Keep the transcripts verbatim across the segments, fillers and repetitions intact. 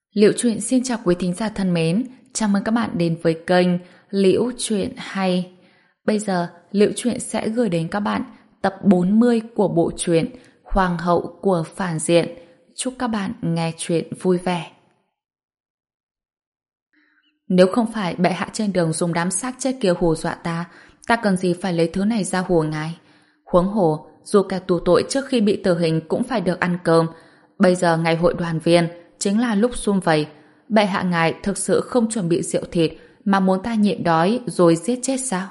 Liễu Chuyện xin chào quý thính giả thân mến, chào mừng các bạn đến với kênh Liễu Chuyện Hay. Bây giờ, Liễu Chuyện sẽ gửi đến các bạn tập bốn mươi của bộ truyện Hoàng hậu của phản diện. Chúc các bạn nghe chuyện vui vẻ. Nếu không phải bệ hạ trên đường dùng đám xác chết kia hù dọa ta, ta cần gì phải lấy thứ này ra hùa ngài? Huống hồ, dù kẻ tù tội trước khi bị tử hình cũng phải được ăn cơm. Bây giờ ngày hội đoàn viên chính là lúc sum vầy. Bệ hạ ngài thực sự không chuẩn bị rượu thịt mà muốn ta nhịn đói rồi giết chết sao?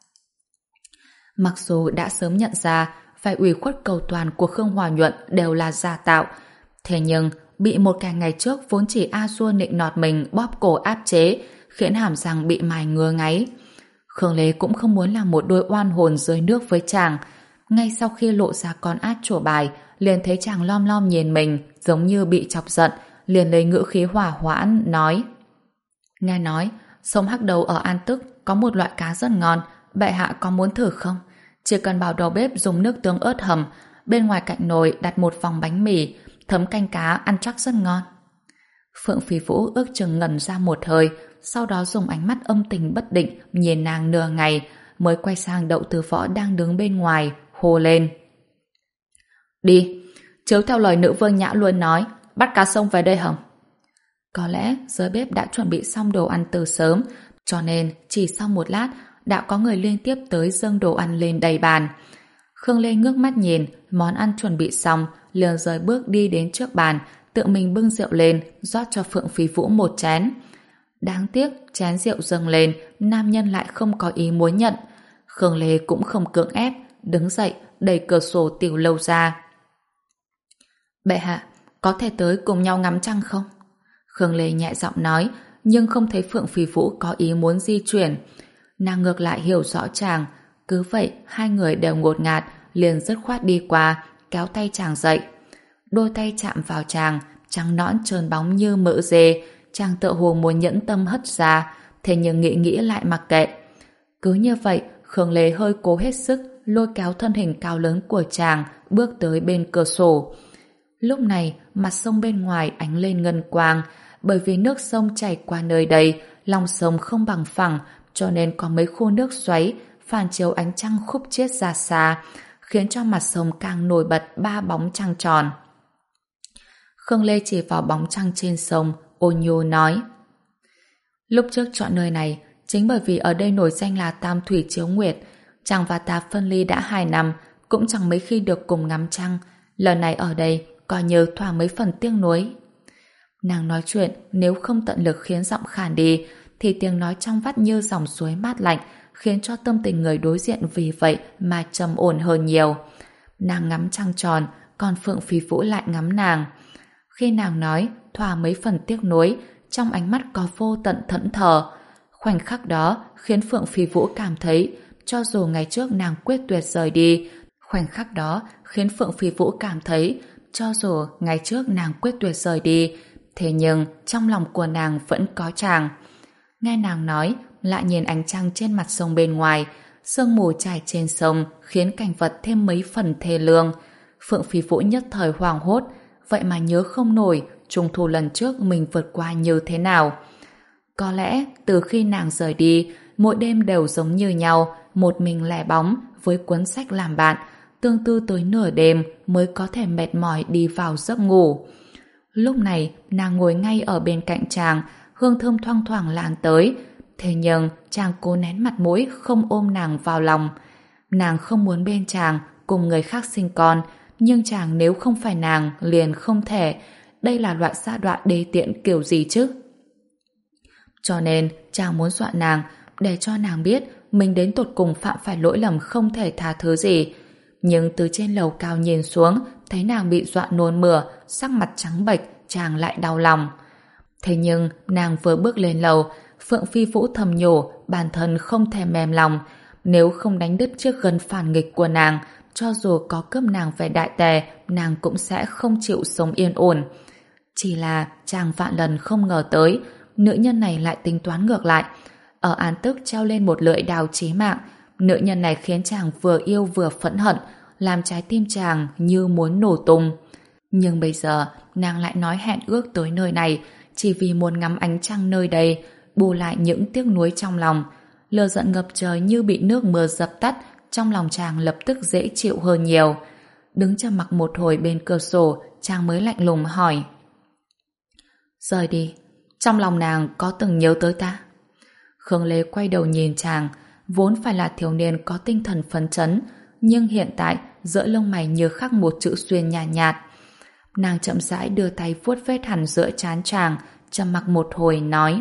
Mặc dù đã sớm nhận ra phải ủy khuất cầu toàn của Khương Hòa Nhuận đều là giả tạo, thế nhưng bị một kẻ ngày trước vốn chỉ a dua nịnh nọt mình bóp cổ áp chế khiến hàm răng bị mài ngứa ngáy. Khương Lê cũng không muốn làm một đôi oan hồn dưới nước với chàng. Ngay sau khi lộ ra con át trổ bài, liền thấy chàng lom lom nhìn mình giống như bị chọc giận, liền lấy ngữ khí hỏa hoãn nói: nghe nói sông Hắc Đầu ở An Tức có một loại cá rất ngon, bệ hạ có muốn thử không? Chỉ cần bảo đầu bếp dùng nước tương ớt hầm, bên ngoài cạnh nồi đặt một vòng bánh mì, thấm canh cá ăn chắc rất ngon. Phượng Phi Vũ ước chừng ngẩn ra một hơi, sau đó dùng ánh mắt âm tình bất định nhìn nàng nửa ngày, mới quay sang Đậu Từ Võ đang đứng bên ngoài, hô lên: đi, chiếu theo lời nữ vương Nhã luôn nói, bắt cá sông về đây hầm. Có lẽ dưới bếp đã chuẩn bị xong đồ ăn từ sớm, cho nên chỉ sau một lát đã có người liên tiếp tới dâng đồ ăn lên đầy bàn. Khương Lê ngước mắt nhìn món ăn chuẩn bị xong, liền rời bước đi đến trước bàn, tự mình bưng rượu lên rót cho Phượng Phi Vũ một chén. Đáng tiếc chén rượu dâng lên, nam nhân lại không có ý muốn nhận. Khương Lê cũng không cưỡng ép, đứng dậy đẩy cửa sổ tiểu lâu ra. Bệ hạ, có thể tới cùng nhau ngắm trăng không? Khương Lê nhẹ giọng nói, nhưng không thấy Phượng Phi Vũ có ý muốn di chuyển. Nàng ngược lại hiểu rõ chàng, cứ vậy hai người đều ngột ngạt, liền dứt khoát đi qua, kéo tay chàng dậy. Đôi tay chạm vào chàng, trắng nõn trơn bóng như mỡ dê, chàng tựa hồ muốn nhẫn tâm hất ra, thế nhưng nghĩ nghĩ lại mặc kệ. Cứ như vậy, Khương Lê hơi cố hết sức, lôi kéo thân hình cao lớn của chàng, bước tới bên cửa sổ. Lúc này, mặt sông bên ngoài ánh lên ngân quang, bởi vì nước sông chảy qua nơi đây, lòng sông không bằng phẳng, cho nên có mấy khu nước xoáy, phản chiếu ánh trăng khúc chiết ra xa, khiến cho mặt sông càng nổi bật ba bóng trăng tròn. Khương Lê chỉ vào bóng trăng trên sông, ôn nhu nói: lúc trước chọn nơi này, chính bởi vì ở đây nổi danh là Tam Thủy Chiếu Nguyệt, chàng và ta phân ly đã hai năm, cũng chẳng mấy khi được cùng ngắm trăng. Lần này ở đây, coi như thỏa mấy phần tiếc nuối. Nàng nói chuyện, nếu không tận lực khiến giọng khàn đi, thì tiếng nói trong vắt như dòng suối mát lạnh, khiến cho tâm tình người đối diện vì vậy mà trầm ổn hơn nhiều. Nàng ngắm trăng tròn, còn Phượng Phi Vũ lại ngắm nàng. Khi nàng nói thỏa mấy phần tiếc nuối, trong ánh mắt có vô tận thẫn thờ. Khoảnh khắc đó khiến Phượng Phi Vũ cảm thấy, cho dù ngày trước nàng quyết tuyệt rời đi, khoảnh khắc đó khiến Phượng Phi Vũ cảm thấy, cho dù ngày trước nàng quyết tuyệt rời đi, thế nhưng trong lòng của nàng vẫn có chàng. Nghe nàng nói, lại nhìn ánh trăng trên mặt sông bên ngoài, sương mù trải trên sông khiến cảnh vật thêm mấy phần thê lương. Phượng Phi Vũ nhất thời hoảng hốt, vậy mà nhớ không nổi trung thu lần trước mình vượt qua như thế nào. Có lẽ từ khi nàng rời đi, mỗi đêm đều giống như nhau, một mình lẻ bóng với cuốn sách làm bạn, tương tư tới nửa đêm mới có thể mệt mỏi đi vào giấc ngủ. Lúc này nàng ngồi ngay ở bên cạnh chàng, hương thơm thoang thoảng lan tới, thế nhưng chàng cố nén mặt mũi không ôm nàng vào lòng. Nàng không muốn bên chàng cùng người khác sinh con, nhưng chàng nếu không phải nàng liền không thể. Đây là loại sa đọa đê tiện kiểu gì chứ? Cho nên chàng muốn dọa nàng, để cho nàng biết mình đến tột cùng phạm phải lỗi lầm không thể tha thứ gì. Nhưng từ trên lầu cao nhìn xuống, thấy nàng bị dọa nôn mửa, sắc mặt trắng bệch, chàng lại đau lòng. Thế nhưng nàng vừa bước lên lầu, Phượng Phi Vũ thầm nhủ bản thân không thể mềm lòng, nếu không đánh đứt chiếc gân phản nghịch của nàng, cho dù có cướp nàng về đại tề, nàng cũng sẽ không chịu sống yên ổn. Chỉ là chàng vạn lần không ngờ tới, nữ nhân này lại tính toán ngược lại. Ở An Tức treo lên một lưỡi đao chí mạng, nữ nhân này khiến chàng vừa yêu vừa phẫn hận, làm trái tim chàng như muốn nổ tung. Nhưng bây giờ nàng lại nói hẹn ước tới nơi này, chỉ vì muốn ngắm ánh trăng nơi đây, bù lại những tiếc nuối trong lòng. Lửa giận ngập trời như bị nước mưa dập tắt, trong lòng chàng lập tức dễ chịu hơn nhiều. Đứng trầm mặc một hồi bên cửa sổ, chàng mới lạnh lùng hỏi: rời đi, trong lòng nàng có từng nhớ tới ta? Khương Lê quay đầu nhìn chàng, vốn phải là thiếu niên có tinh thần phấn chấn, nhưng hiện tại giữa lông mày như khắc một chữ xuyên nhạt nhạt. Nàng chậm rãi đưa tay vuốt vết hằn giữa trán chàng, trầm mặc một hồi nói: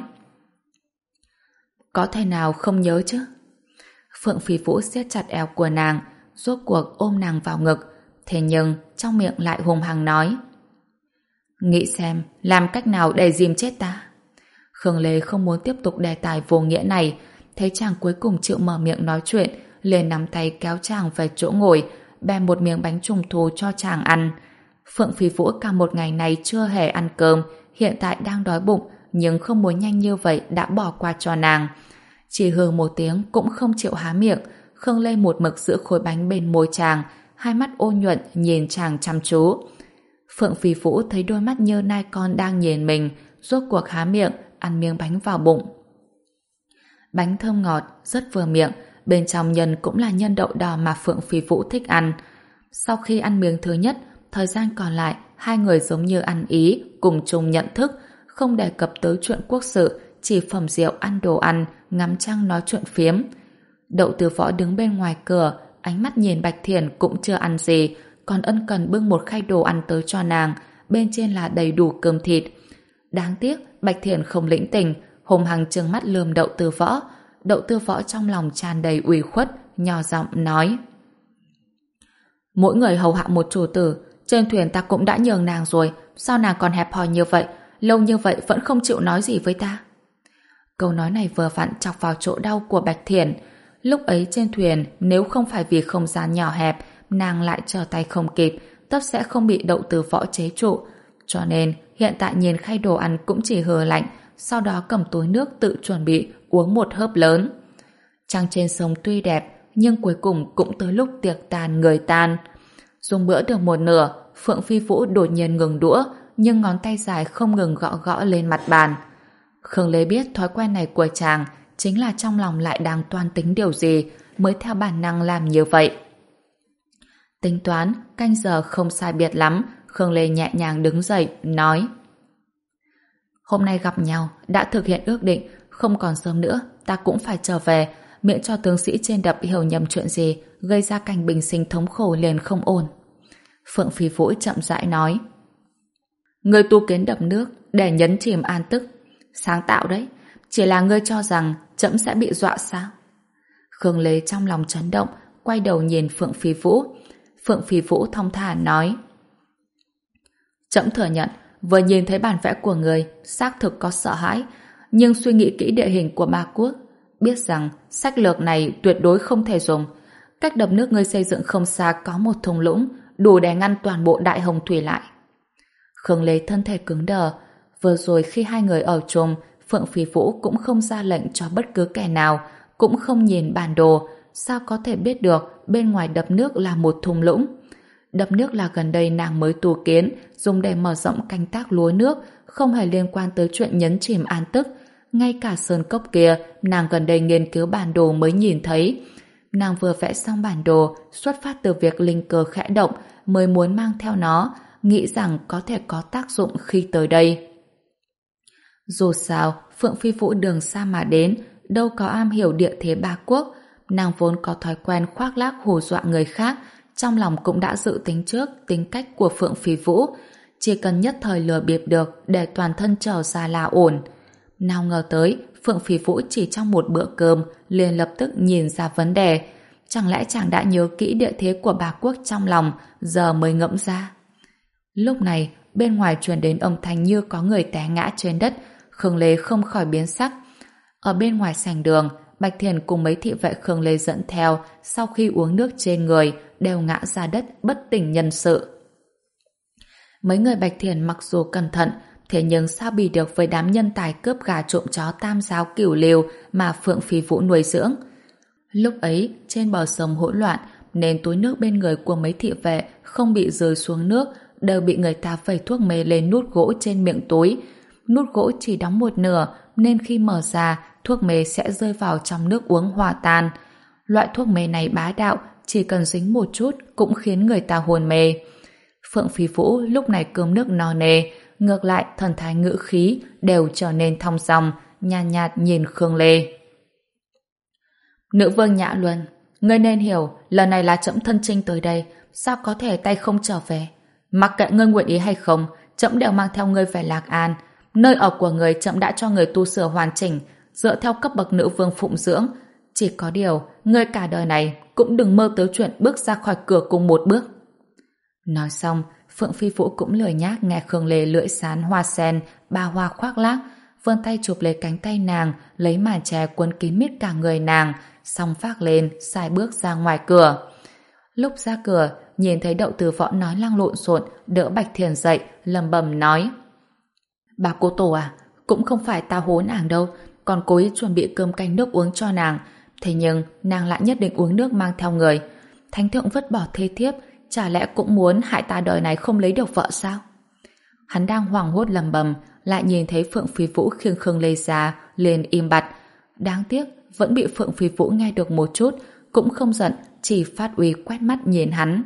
có thể nào không nhớ chứ? Phượng Phi Vũ siết chặt eo của nàng, rốt cuộc ôm nàng vào ngực, thế nhưng trong miệng lại hùng hăng nói: nghĩ xem làm cách nào để dìm chết ta. Khương Lê không muốn tiếp tục đề tài vô nghĩa này, thấy chàng cuối cùng chịu mở miệng nói chuyện, liền nắm tay kéo chàng về chỗ ngồi, bèm một miếng bánh trung thu cho chàng ăn. Phượng Phi Vũ cả một ngày này chưa hề ăn cơm, hiện tại đang đói bụng, nhưng không muốn nhanh như vậy đã bỏ qua cho nàng. Chỉ hừ một tiếng cũng không chịu há miệng. Khương Lê một mực giữ khối bánh bên môi chàng, hai mắt ô nhuận nhìn chàng chăm chú. Phượng Phi Vũ thấy đôi mắt như nai con đang nhìn mình, rốt cuộc há miệng ăn miếng bánh vào bụng. Bánh thơm ngọt, rất vừa miệng, bên trong nhân cũng là nhân đậu đỏ mà Phượng Phi Vũ thích ăn. Sau khi ăn miếng thứ nhất, thời gian còn lại hai người giống như ăn ý, cùng chung nhận thức, không đề cập tới chuyện quốc sự, chỉ phẩm rượu ăn đồ ăn, ngắm trăng nói chuyện phiếm. Đậu Từ Võ đứng bên ngoài cửa, ánh mắt nhìn Bạch Thiển cũng chưa ăn gì, còn ân cần bưng một khay đồ ăn tới cho nàng, bên trên là đầy đủ cơm thịt. Đáng tiếc Bạch Thiển không lĩnh tình, hùng hăng trừng mắt lườm Đậu Từ Võ. Đậu Từ Võ trong lòng tràn đầy ủy khuất, nhỏ giọng nói: mỗi người hầu hạ một chủ tử, trên thuyền ta cũng đã nhường nàng rồi, sao nàng còn hẹp hòi như vậy, lâu như vậy vẫn không chịu nói gì với ta? Câu nói này vừa vặn chọc vào chỗ đau của Bạch Thiển. Lúc ấy trên thuyền, nếu không phải vì không gian nhỏ hẹp, nàng lại trở tay không kịp, tất sẽ không bị Đậu Từ Võ chế trụ. Cho nên hiện tại nhìn khay đồ ăn cũng chỉ hừ lạnh, sau đó cầm túi nước tự chuẩn bị uống một hớp lớn. Trăng trên sông tuy đẹp, nhưng cuối cùng cũng tới lúc tiệc tàn người tan. Dùng bữa được một nửa, Phượng Phi Vũ đột nhiên ngừng đũa, nhưng ngón tay dài không ngừng gõ gõ lên mặt bàn. Khương Lê biết thói quen này của chàng chính là trong lòng lại đang toan tính điều gì, mới theo bản năng làm như vậy. Tính toán, canh giờ không sai biệt lắm, Khương Lê nhẹ nhàng đứng dậy, nói: hôm nay gặp nhau, đã thực hiện ước định, không còn sớm nữa, ta cũng phải trở về, miễn cho tướng sĩ trên đập hiểu nhầm chuyện gì, gây ra cảnh bình sinh thống khổ liền không ổn. Phượng Phi Vũ chậm rãi nói: ngươi tu kiến đập nước để nhấn chìm an tức, sáng tạo đấy, chỉ là ngươi cho rằng trẫm sẽ bị dọa sao? Khương Lê trong lòng chấn động, quay đầu nhìn Phượng Phi Vũ. Phượng Phi Vũ thong thả nói: trẫm thừa nhận, vừa nhìn thấy bản vẽ của người, xác thực có sợ hãi, nhưng suy nghĩ kỹ địa hình của ba quốc, biết rằng sách lược này tuyệt đối không thể dùng. Cách đập nước ngươi xây dựng không xa có một thung lũng, đủ để ngăn toàn bộ Đại Hồng Thủy lại. Khương Lê thân thể cứng đờ. Vừa rồi khi hai người ở chung, Phượng Phi Vũ cũng không ra lệnh cho bất cứ kẻ nào, cũng không nhìn bản đồ, sao có thể biết được bên ngoài đập nước là một thung lũng. Đập nước là gần đây nàng mới tu kiến, dùng để mở rộng canh tác lúa nước, không hề liên quan tới chuyện nhấn chìm an tức. Ngay cả sơn cốc kia, nàng gần đây nghiên cứu bản đồ mới nhìn thấy. Nàng vừa vẽ xong bản đồ, xuất phát từ việc linh cơ khẽ động, mới muốn mang theo nó, nghĩ rằng có thể có tác dụng khi tới đây. Dù sao, Phượng Phi Vũ đường xa mà đến, đâu có am hiểu địa thế ba quốc. Nàng vốn có thói quen khoác lác hù dọa người khác, trong lòng cũng đã dự tính trước tính cách của Phượng Phi Vũ, chỉ cần nhất thời lừa bịp được để toàn thân trở ra là ổn. Nào ngờ tới, Phượng Phi Vũ chỉ trong một bữa cơm liền lập tức nhìn ra vấn đề. Chẳng lẽ chàng đã nhớ kỹ địa thế của ba quốc trong lòng, giờ mới ngẫm ra? Lúc này, bên ngoài truyền đến âm thanh như có người té ngã trên đất. Khương Lê không khỏi biến sắc. Ở bên ngoài sảnh đường, Bạch Thiền cùng mấy thị vệ Khương Lê dẫn theo, sau khi uống nước trên người, đều ngã ra đất bất tỉnh nhân sự. Mấy người Bạch Thiền mặc dù cẩn thận, thế nhưng sao bị được với đám nhân tài cướp gà trộm chó tam giáo cửu liều mà Phượng Phi Vũ nuôi dưỡng. Lúc ấy, trên bờ sông hỗn loạn, nên túi nước bên người của mấy thị vệ không bị rơi xuống nước, đều bị người ta vẩy thuốc mê lên nút gỗ trên miệng túi. nút gỗ chỉ đóng một nửa nên khi mở ra, thuốc mê sẽ rơi vào trong nước uống hòa tan. Loại thuốc mê này bá đạo, chỉ cần dính một chút cũng khiến người ta hôn mê. Phượng Phi Vũ lúc này cơm nước no nê, ngược lại thần thái ngữ khí đều trở nên thong dong, nhàn nhạt, nhạt nhìn Khương Lê. Nữ vương Nhã Luân, ngươi nên hiểu, lần này là trẫm thân chinh tới đây, sao có thể tay không trở về? Mặc kệ ngươi nguyện ý hay không, trẫm đều mang theo ngươi về Lạc An. Nơi ở của ngươi trẫm đã cho người tu sửa hoàn chỉnh, dựa theo cấp bậc nữ vương phụng dưỡng. Chỉ có điều, ngươi cả đời này cũng đừng mơ tới chuyện bước ra khỏi cửa cùng một bước. Nói xong, Phượng Phi Vũ cũng lười nhác nghe Khương Lê lưỡi sán hoa sen, ba hoa khoác lác, vươn tay chụp lấy cánh tay nàng, lấy màn che quấn kín mít cả người nàng, xong vác lên, xài bước ra ngoài cửa. Lúc ra cửa, nhìn thấy Đậu Từ Võ nói lăng lộn xộn, đỡ Bạch Thiền dậy, lầm bầm nói: Bà cô tổ à, cũng không phải ta hố nàng đâu, còn cố ý chuẩn bị cơm canh nước uống cho nàng. Thế nhưng, nàng lại nhất định uống nước mang theo người. Thánh thượng vứt bỏ thê thiếp, chả lẽ cũng muốn hại ta đời này không lấy được vợ sao? Hắn đang hoảng hốt lầm bầm, lại nhìn thấy Phượng Phi Vũ khiêng Khương Lê ra, liền im bặt. Đáng tiếc, vẫn bị Phượng Phi Vũ nghe được một chút, cũng không giận, chỉ phát uy quét mắt nhìn hắn.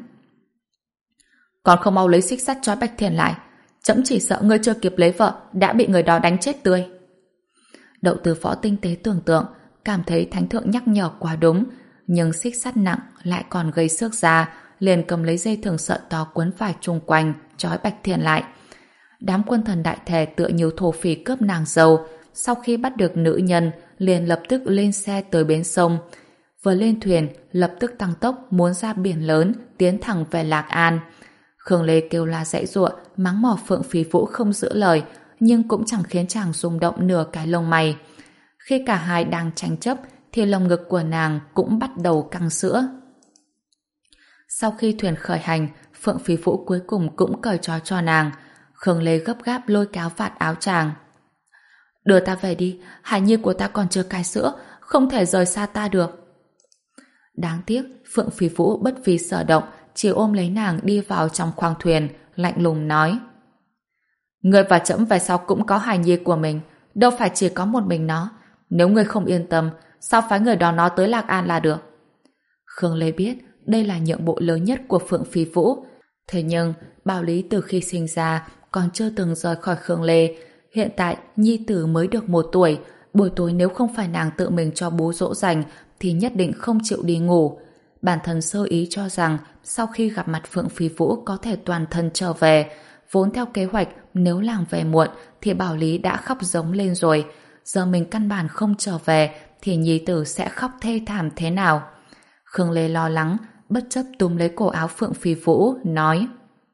Còn không mau lấy xích sắt trói Bạch Thiền lại, trẫm chỉ sợ ngươi chưa kịp lấy vợ đã bị người đó đánh chết tươi. Đậu Từ Võ tinh tế tưởng tượng, cảm thấy thánh thượng nhắc nhở quá đúng, nhưng xích sắt nặng lại còn gây xước da, liền cầm lấy dây thừng sợi to quấn vải chung quanh, trói Bạch Thiền lại. Đám quân thần đại thể tựa như thổ phỉ cướp nàng dâu, sau khi bắt được nữ nhân, liền lập tức lên xe tới bến sông. Vừa lên thuyền, lập tức tăng tốc muốn ra biển lớn, tiến thẳng về Lạc An. Khương Lê kêu la dãy giụa, mắng mỏ Phượng Phi Vũ không giữ lời, nhưng cũng chẳng khiến chàng rung động nửa cái lông mày. Khi cả hai đang tranh chấp, thì lồng ngực của nàng cũng bắt đầu căng sữa. Sau khi thuyền khởi hành, Phượng Phi Vũ cuối cùng cũng cởi trói cho nàng. Khương Lê gấp gáp lôi kéo vạt áo chàng. Đưa ta về đi, hài nhi của ta còn chưa cai sữa, không thể rời xa ta được. Đáng tiếc, Phượng Phi Vũ bất vì sở động, chỉ ôm lấy nàng đi vào trong khoang thuyền, lạnh lùng nói: Ngươi và trẫm về sau cũng có hài nhi của mình, đâu phải chỉ có một mình nó. Nếu ngươi không yên tâm, sao phái người đó nó tới Lạc An là được? Khương Lê biết đây là nhượng bộ lớn nhất của Phượng Phi Vũ. Thế nhưng, Bảo Lý từ khi sinh ra còn chưa từng rời khỏi Khương Lê. Hiện tại, nhi tử mới được một tuổi, buổi tối nếu không phải nàng tự mình cho bố dỗ dành thì nhất định không chịu đi ngủ. Bản thân sơ ý cho rằng sau khi gặp mặt Phượng Phi Vũ có thể toàn thân trở về. Vốn theo kế hoạch nếu làng về muộn thì Bảo Lý đã khóc giống lên rồi. Giờ mình căn bản không trở về thì nhi tử sẽ khóc thê thảm thế nào? Khương Lê lo lắng, bất chấp túm lấy cổ áo Phượng Phi Vũ, nói: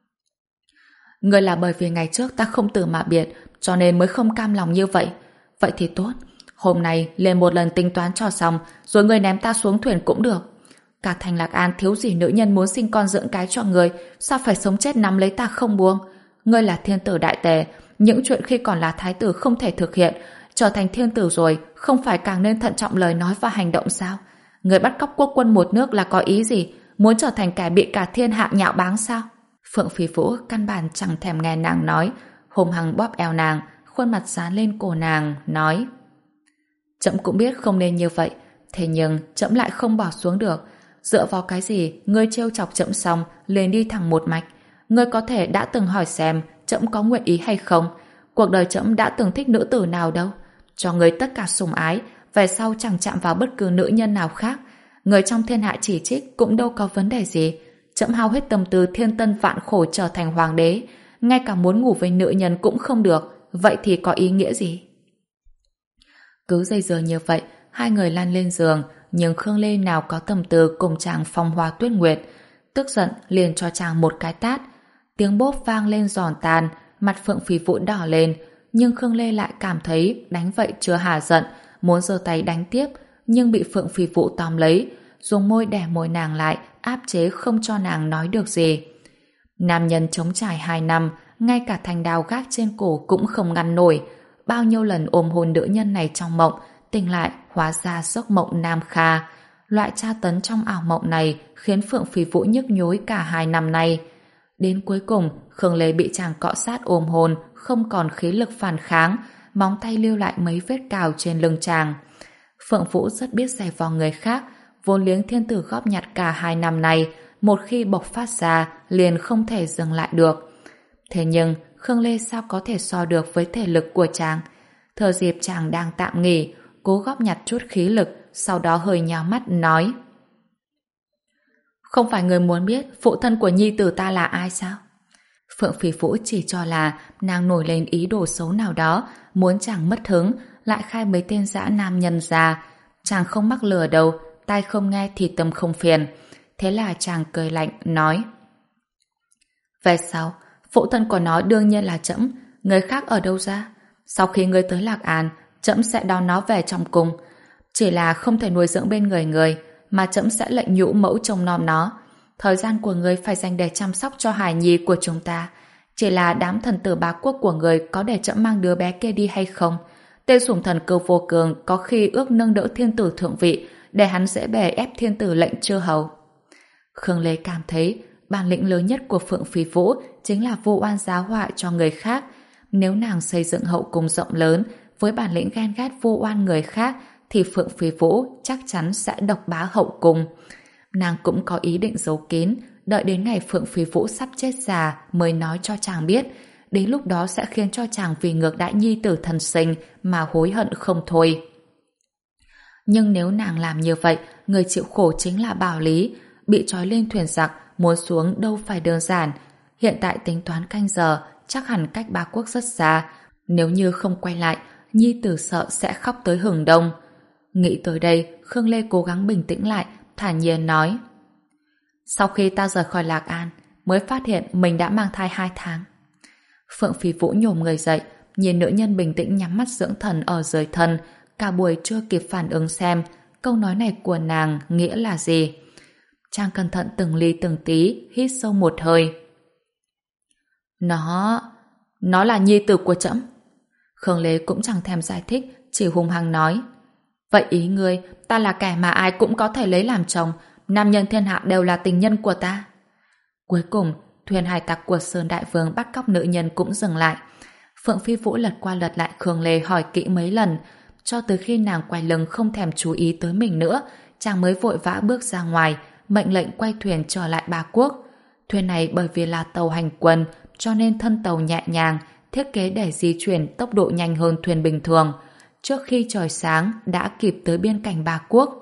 Ngươi là bởi vì ngày trước ta không từ mà biệt, cho nên mới không cam lòng như vậy. Vậy thì tốt, hôm nay lên một lần tính toán cho xong, rồi ngươi ném ta xuống thuyền cũng được. Cả thành Lạc An thiếu gì nữ nhân muốn sinh con dưỡng cái cho ngươi, sao phải sống chết nắm lấy ta không buông? Ngươi là thiên tử đại tề, những chuyện khi còn là thái tử không thể thực hiện, trở thành thiên tử rồi, không phải càng nên thận trọng lời nói và hành động sao? Ngươi bắt cóc quốc quân một nước là có ý gì? Muốn trở thành kẻ bị cả thiên hạ nhạo báng sao? Phượng Phi Vũ căn bản chẳng thèm nghe nàng nói, hùng hăng bóp eo nàng, khuôn mặt dán lên cổ nàng, nói: Trẫm cũng biết không nên như vậy, thế nhưng trẫm lại không bỏ xuống được. Dựa vào cái gì ngươi trêu chọc trẫm xong liền đi thẳng một mạch? Ngươi có thể đã từng hỏi xem trẫm có nguyện ý hay không? Cuộc đời trẫm đã từng thích nữ tử nào đâu? Cho ngươi tất cả sủng ái, về sau chẳng chạm vào bất cứ nữ nhân nào khác. Người trong thiên hạ chỉ trích cũng đâu có vấn đề gì. Trẫm hao hết tâm tư thiên tân vạn khổ trở thành hoàng đế, ngay cả muốn ngủ với nữ nhân cũng không được, vậy thì có ý nghĩa gì? Cứ dây dưa như vậy, hai người lăn lên giường, nhưng Khương Lê nào có tâm tư cùng chàng phong hoa tuyết nguyệt, tức giận liền cho chàng một cái tát. Tiếng bốp vang lên giòn tan, mặt Phượng Phi Vũ đỏ lên, nhưng Khương Lê lại cảm thấy đánh vậy chưa hả giận, muốn giơ tay đánh tiếp, nhưng bị Phượng Phi Vũ tóm lấy, dùng môi đè môi nàng lại, áp chế không cho nàng nói được gì. Nam nhân chống trải hai năm, ngay cả thanh đao gác trên cổ cũng không ngăn nổi. Bao nhiêu lần ôm hôn nữ nhân này trong mộng, tỉnh lại hóa ra giấc mộng Nam Kha. Loại tra tấn trong ảo mộng này khiến Phượng Phi Vũ nhức nhối cả hai năm nay. Đến cuối cùng, Khương Lê bị chàng cọ sát ôm hôn, không còn khí lực phản kháng, móng tay lưu lại mấy vết cào trên lưng chàng. Phượng Vũ rất biết giày vò người khác, vốn liếng thiên tử góp nhặt cả hai năm nay, một khi bộc phát ra, liền không thể dừng lại được. Thế nhưng, Khương Lê sao có thể so được với thể lực của chàng? Thừa dịp chàng đang tạm nghỉ, cố góp nhặt chút khí lực, sau đó hơi nhào mắt nói: Không phải người muốn biết phụ thân của nhi tử ta là ai sao? Phượng Phỉ Vũ chỉ cho là nàng nổi lên ý đồ xấu nào đó, muốn chàng mất hứng, lại khai mấy tên dã nam nhân ra. Chàng không mắc lừa đâu, tai không nghe thì tâm không phiền. Thế là chàng cười lạnh, nói: Về sau, phụ thân của nó đương nhiên là trẫm, người khác ở đâu ra? Sau khi ngươi tới Lạc An, trẫm sẽ đón nó về trong cung. Chỉ là không thể nuôi dưỡng bên người người, mà trẫm sẽ lệnh nhũ mẫu trông nom nó. Thời gian của ngươi phải dành để chăm sóc cho hài nhi của chúng ta. Chỉ là đám thần tử bá quốc của ngươi có để trẫm mang đứa bé kia đi hay không? Tên sủng thần Cơ Vô Cường có khi ước nâng đỡ thiên tử thượng vị, để hắn dễ bề ép thiên tử lệnh chư hầu. Khương Lê cảm thấy bản lĩnh lớn nhất của Phượng Phỉ Vũ chính là vu oan giá họa cho người khác. Nếu nàng xây dựng hậu cung rộng lớn với bản lĩnh ghen ghét vu oan người khác, thì Phượng Phỉ Vũ chắc chắn sẽ độc bá hậu cung. Nàng cũng có ý định giấu kín, đợi đến ngày Phượng Phỉ Vũ sắp chết già mới nói cho chàng biết. Đến lúc đó sẽ khiến cho chàng vì ngược đãi nhi tử thần sinh mà hối hận không thôi. Nhưng nếu nàng làm như vậy, người chịu khổ chính là Bảo Lý. Bị trói lên thuyền giặc, muốn xuống đâu phải đơn giản. Hiện tại tính toán canh giờ, chắc hẳn cách Ba Quốc rất xa. Nếu như không quay lại, nhi tử sợ sẽ khóc tới hừng đông. Nghĩ tới đây, Khương Lê cố gắng bình tĩnh lại, thản nhiên nói: Sau khi ta rời khỏi Lạc An, mới phát hiện mình đã mang thai hai tháng. Phượng Phỉ Vũ nhổm người dậy, nhìn nữ nhân bình tĩnh nhắm mắt dưỡng thần ở dưới thân, cả buổi chưa kịp phản ứng xem câu nói này của nàng nghĩa là gì. Chàng cẩn thận từng ly từng tí, hít sâu một hơi. Nó... nó là nhi tử của trẫm. Khương Lê cũng chẳng thèm giải thích, chỉ hung hăng nói: Vậy ý ngươi, ta là kẻ mà ai cũng có thể lấy làm chồng, nam nhân thiên hạ đều là tình nhân của ta. Cuối cùng, thuyền hải tặc của Sơn Đại Vương bắt cóc nữ nhân cũng dừng lại. Phượng Phi Vũ lật qua lật lại Khương Lê hỏi kỹ mấy lần, cho tới khi nàng quay lưng không thèm chú ý tới mình nữa, chàng mới vội vã bước ra ngoài, mệnh lệnh quay thuyền trở lại Ba Quốc. Thuyền này bởi vì là tàu hành quân, cho nên thân tàu nhẹ nhàng, thiết kế để di chuyển tốc độ nhanh hơn thuyền bình thường. Trước khi trời sáng đã kịp tới biên cảnh Ba Quốc.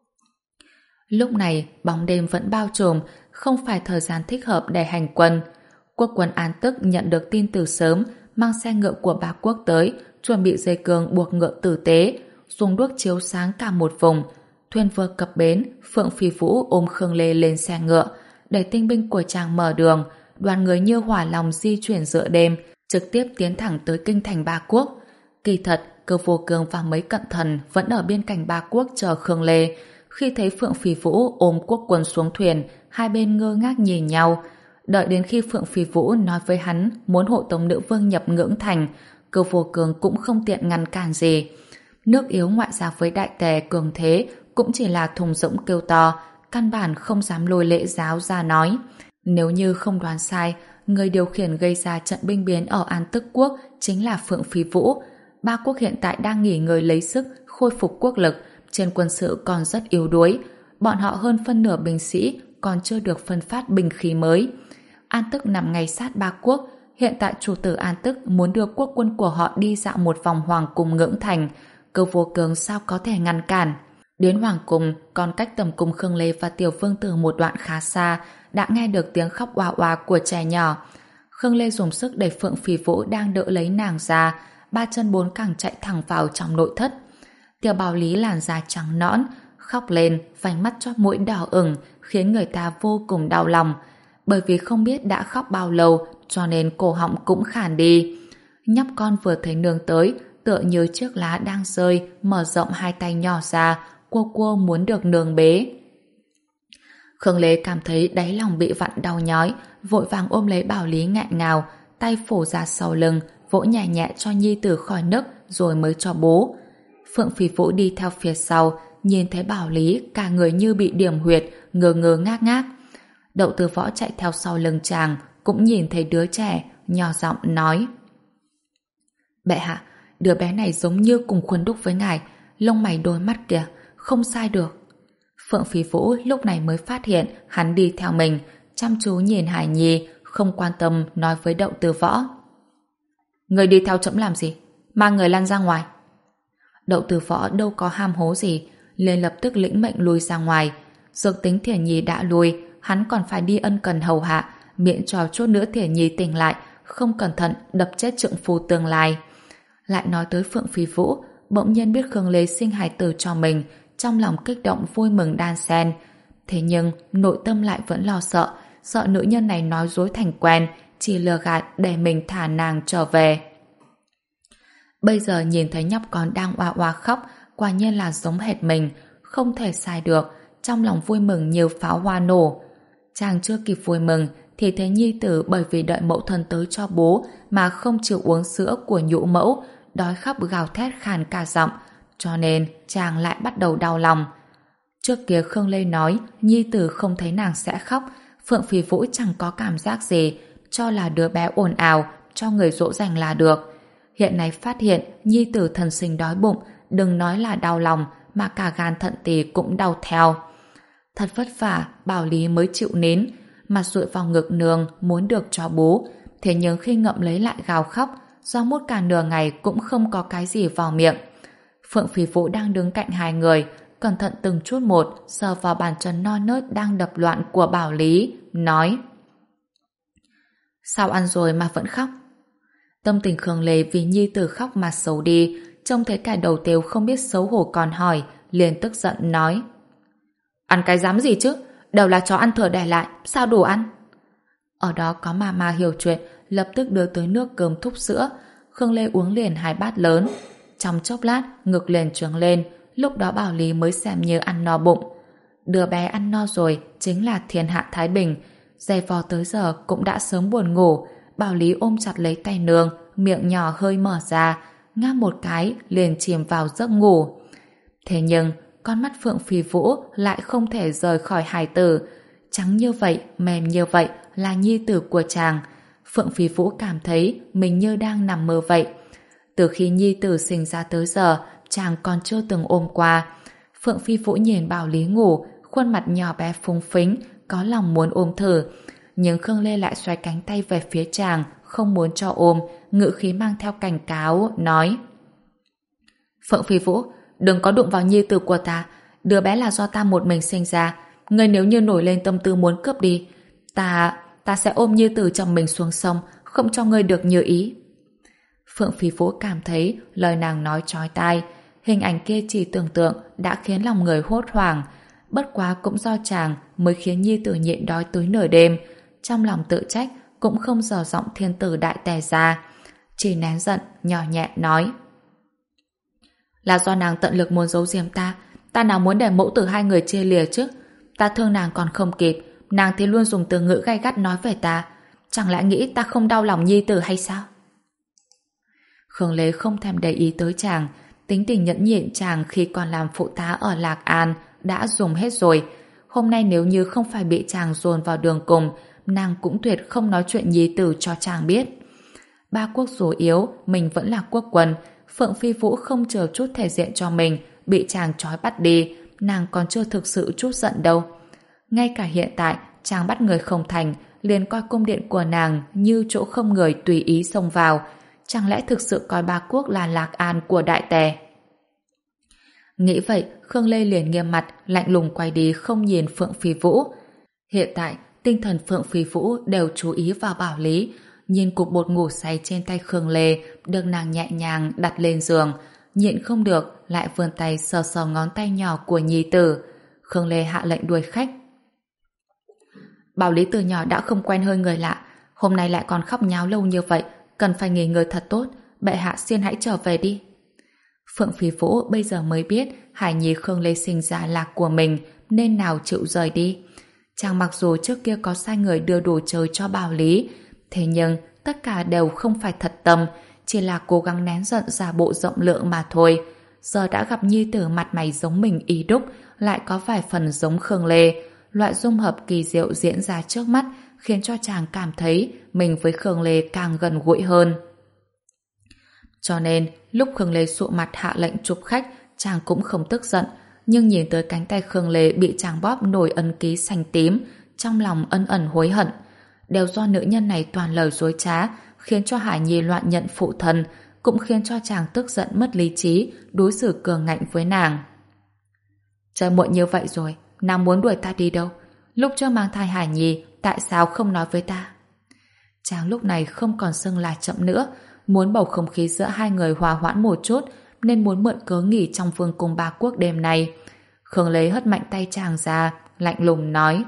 Lúc này bóng đêm vẫn bao trùm, không phải thời gian thích hợp để hành quân. Quốc quân An Tức nhận được tin từ sớm, mang xe ngựa của Ba Quốc tới, chuẩn bị dây cương buộc ngựa tử tế, dùng đuốc chiếu sáng cả một vùng. Thuyền vừa cập bến, Phượng Phi Vũ ôm Khương Lê lên xe ngựa, để tinh binh của chàng mở đường, đoàn người như hỏa lòng di chuyển giữa đêm, trực tiếp tiến thẳng tới kinh thành Ba Quốc. Kỳ thật, Cơ Vô Cường và mấy cận thần vẫn ở bên cạnh Ba Quốc chờ Khương Lê. Khi thấy Phượng Phỉ Vũ ôm quốc quân xuống thuyền, hai bên ngơ ngác nhìn nhau. Đợi đến khi Phượng Phỉ Vũ nói với hắn muốn hộ tống nữ vương nhập ngưỡng thành, Cơ Vô Cường cũng không tiện ngăn cản gì. Nước yếu ngoại giao với đại tề cường thế cũng chỉ là thùng rỗng kêu to, căn bản không dám lôi lễ giáo ra nói. Nếu như không đoán sai, người điều khiển gây ra trận binh biến ở An Tức Quốc chính là Phượng Phỉ Vũ. Ba Quốc hiện tại đang nghỉ ngơi lấy sức, khôi phục quốc lực, trên quân sự còn rất yếu đuối. Bọn họ hơn phân nửa binh sĩ còn chưa được phân phát binh khí mới. An Tức nằm ngay sát Ba Quốc. Hiện tại chủ tử An Tức muốn đưa quốc quân của họ đi dạo một vòng hoàng cung ngưỡng thành. Cơ Vô Cường sao có thể ngăn cản. Đến hoàng cung còn cách tầm cung Khương Lê và Tiểu Vương Tử một đoạn khá xa, đã nghe được tiếng khóc oa oa của trẻ nhỏ. Khương Lê dùng sức đẩy Phượng Phỉ Vũ đang đỡ lấy nàng ra, ba chân bốn cẳng chạy thẳng vào trong nội thất. Tiểu Bảo Lý làn da trắng nõn, khóc lên, vành mắt chóp mũi đỏ ửng, khiến người ta vô cùng đau lòng. Bởi vì không biết đã khóc bao lâu, cho nên cổ họng cũng khàn đi. Nhóc con vừa thấy nương tới, tựa như chiếc lá đang rơi, mở rộng hai tay nhỏ ra, cua cua muốn được nương bế. Khương Lê cảm thấy đáy lòng bị vặn đau nhói, vội vàng ôm lấy Bảo Lý nghẹn ngào, tay phủ ra sau lưng, vỗ nhẹ nhẹ cho nhi tử khỏi nấc, rồi mới cho bố. Phượng Phỉ Vũ đi theo phía sau, nhìn thấy Bảo Lý cả người như bị điểm huyệt, ngơ ngơ ngác ngác. Đậu Từ Võ chạy theo sau lưng chàng, cũng nhìn thấy đứa trẻ, nhỏ giọng nói: Bệ hạ, đứa bé này giống như cùng khuôn đúc với ngài, lông mày đôi mắt kìa, không sai được. Phượng Phi Vũ lúc này mới phát hiện hắn đi theo mình, chăm chú nhìn Hải Nhi, không quan tâm nói với Đậu Từ Võ: Người đi theo trẫm làm gì? Mang người lăn ra ngoài. Đậu Từ Võ đâu có ham hố gì, liền lập tức lĩnh mệnh lui ra ngoài. Dược tính Thiển Nhi đã lui, hắn còn phải đi ân cần hầu hạ, miễn cho chút nữa Thiển Nhi tỉnh lại, không cẩn thận đập chết trượng phu tương lai. Lại nói tới Phượng Phi Vũ, bỗng nhiên biết Khương Lê sinh hài tử cho mình, trong lòng kích động vui mừng đan xen. Thế nhưng nội tâm lại vẫn lo sợ, sợ nữ nhân này nói dối thành quen, chỉ lừa gạt để mình thả nàng trở về. Bây giờ nhìn thấy nhóc con đang oa oa khóc, quả nhiên là giống hệt mình, không thể sai được, trong lòng vui mừng như pháo hoa nổ. Chàng chưa kịp vui mừng thì thấy nhi tử bởi vì đợi mẫu thân tới cho bố mà không chịu uống sữa của nhũ mẫu, đói khóc gào thét khàn cả giọng, cho nên chàng lại bắt đầu đau lòng. Trước kia Khương Lê nói nhi tử không thấy nàng sẽ khóc, Phượng Phi Vũ chẳng có cảm giác gì, cho là đứa bé ồn ào, cho người dỗ dành là được. Hiện nay phát hiện nhi tử thần sinh đói bụng, đừng nói là đau lòng, mà cả gan thận tỳ cũng đau theo. Thật vất vả, Bảo Lý mới chịu nín, mặt dụi vào ngực nương muốn được cho bú, thế nhưng khi ngậm lấy lại gào khóc, do mút cả nửa ngày cũng không có cái gì vào miệng. Phượng Phi Vũ đang đứng cạnh hai người, cẩn thận từng chút một sờ vào bàn chân non nớt đang đập loạn của Bảo Lý, nói: Sao ăn rồi mà vẫn khóc? Tâm tình Khương Lê vì nhi tử khóc mà xấu đi, trông thấy cả đầu têu không biết xấu hổ còn hỏi, liền tức giận nói: Ăn cái dám gì chứ, đều là chó ăn thừa để lại, sao đủ ăn? Ở đó có mama hiểu chuyện, lập tức đưa tới nước cơm thúc sữa. Khương Lê uống liền hai bát lớn, trong chốc lát ngực liền trướng lên, lúc đó Bảo Lý mới xem như ăn no bụng. Đứa bé ăn no rồi chính là thiên hạ thái bình, giày vò tới giờ cũng đã sớm buồn ngủ. Bảo Lý ôm chặt lấy tay nương, miệng nhỏ hơi mở ra, ngáp một cái liền chìm vào giấc ngủ. Thế nhưng con mắt Phượng Phi Vũ lại không thể rời khỏi hài tử, trắng như vậy, mềm như vậy là nhi tử của chàng. Phượng Phi Vũ cảm thấy mình như đang nằm mơ vậy. Từ khi nhi tử sinh ra tới giờ, chàng còn chưa từng ôm qua. Phượng Phi Vũ nhìn Bảo Lý ngủ, khuôn mặt nhỏ bé phúng phính, có lòng muốn ôm thử. Nhưng Khương Lê lại xoay cánh tay về phía chàng, không muốn cho ôm, ngữ khí mang theo cảnh cáo, nói: Phượng Phi Vũ, đừng có đụng vào nhi tử của ta, đứa bé là do ta một mình sinh ra, ngươi nếu như nổi lên tâm tư muốn cướp đi, ta, ta sẽ ôm nhi tử chồng mình xuống sông, không cho ngươi được như ý. Phượng Phi Vũ cảm thấy lời nàng nói chói tai, hình ảnh kia chỉ tưởng tượng đã khiến lòng người hốt hoảng, bất quá cũng do chàng mới khiến nhi tử nhịn đói tới nửa đêm, trong lòng tự trách cũng không dò giọng thiên tử đại tề ra, chỉ nén giận nhỏ nhẹ nói: Là do nàng tận lực muốn giấu giếm ta, ta nào muốn để mẫu tử hai người chia lìa chứ, ta thương nàng còn không kịp, nàng thì luôn dùng từ ngữ gay gắt nói về ta, chẳng lẽ nghĩ ta không đau lòng nhi tử hay sao? Khương Lê không thèm để ý tới chàng, tính tình nhẫn nhịn chàng khi còn làm phụ tá ở Lạc An đã dùng hết rồi. Hôm nay nếu như không phải bị chàng dồn vào đường cùng, nàng cũng tuyệt không nói chuyện nhi tử cho chàng biết. Ba quốc dù yếu, mình vẫn là quốc quân. Phượng Phi Vũ không chờ chút thể diện cho mình, bị chàng trói bắt đi, nàng còn chưa thực sự chút giận đâu. Ngay cả hiện tại, chàng bắt người không thành, liền coi cung điện của nàng như chỗ không người tùy ý xông vào. Chẳng lẽ thực sự coi ba quốc là Lạc An của đại tề? Nghĩ vậy, Khương Lê liền nghiêm mặt, lạnh lùng quay đi không nhìn Phượng Phi Vũ. Hiện tại, tinh thần Phượng Phi Vũ đều chú ý vào Bảo Lý, nhìn cục bột ngủ say trên tay Khương Lê, được nàng nhẹ nhàng đặt lên giường, nhịn không được, lại vươn tay sờ sờ ngón tay nhỏ của nhi tử. Khương Lê hạ lệnh đuổi khách. Bảo Lý từ nhỏ đã không quen hơi người lạ, hôm nay lại còn khóc nháo lâu như vậy, cần phải nghỉ ngơi thật tốt, bệ hạ xin hãy trở về đi. Phượng Phi Vũ bây giờ mới biết Hải Nhi Khương Lê sinh ra là của mình, nên nào chịu rời đi. Chàng mặc dù trước kia có sai người đưa đồ chơi cho Bảo Lý, thế nhưng tất cả đều không phải thật tâm, chỉ là cố gắng nén giận giả bộ rộng lượng mà thôi. Giờ đã gặp nhi tử mặt mày giống mình y đúc, lại có vài phần giống Khương Lê, loại dung hợp kỳ diệu diễn ra trước mắt, khiến cho chàng cảm thấy mình với Khương Lê càng gần gũi hơn. Cho nên, lúc Khương Lê sụ mặt hạ lệnh chụp khách, chàng cũng không tức giận, nhưng nhìn tới cánh tay Khương Lê bị chàng bóp nổi ấn ký xanh tím, trong lòng ân ẩn hối hận. Đều do nữ nhân này toàn lời dối trá, khiến cho Hải Nhi loạn nhận phụ thân, cũng khiến cho chàng tức giận mất lý trí, đối xử cường ngạnh với nàng. Trời muộn như vậy rồi, nàng muốn đuổi ta đi đâu? Lúc chưa mang thai Hải Nhi, tại sao không nói với ta? Chàng lúc này không còn xưng là chậm nữa, muốn bầu không khí giữa hai người hòa hoãn một chút, nên muốn mượn cớ nghỉ trong vương cung Ba Quốc đêm nay. Khương Lê hất mạnh tay chàng ra, lạnh lùng nói: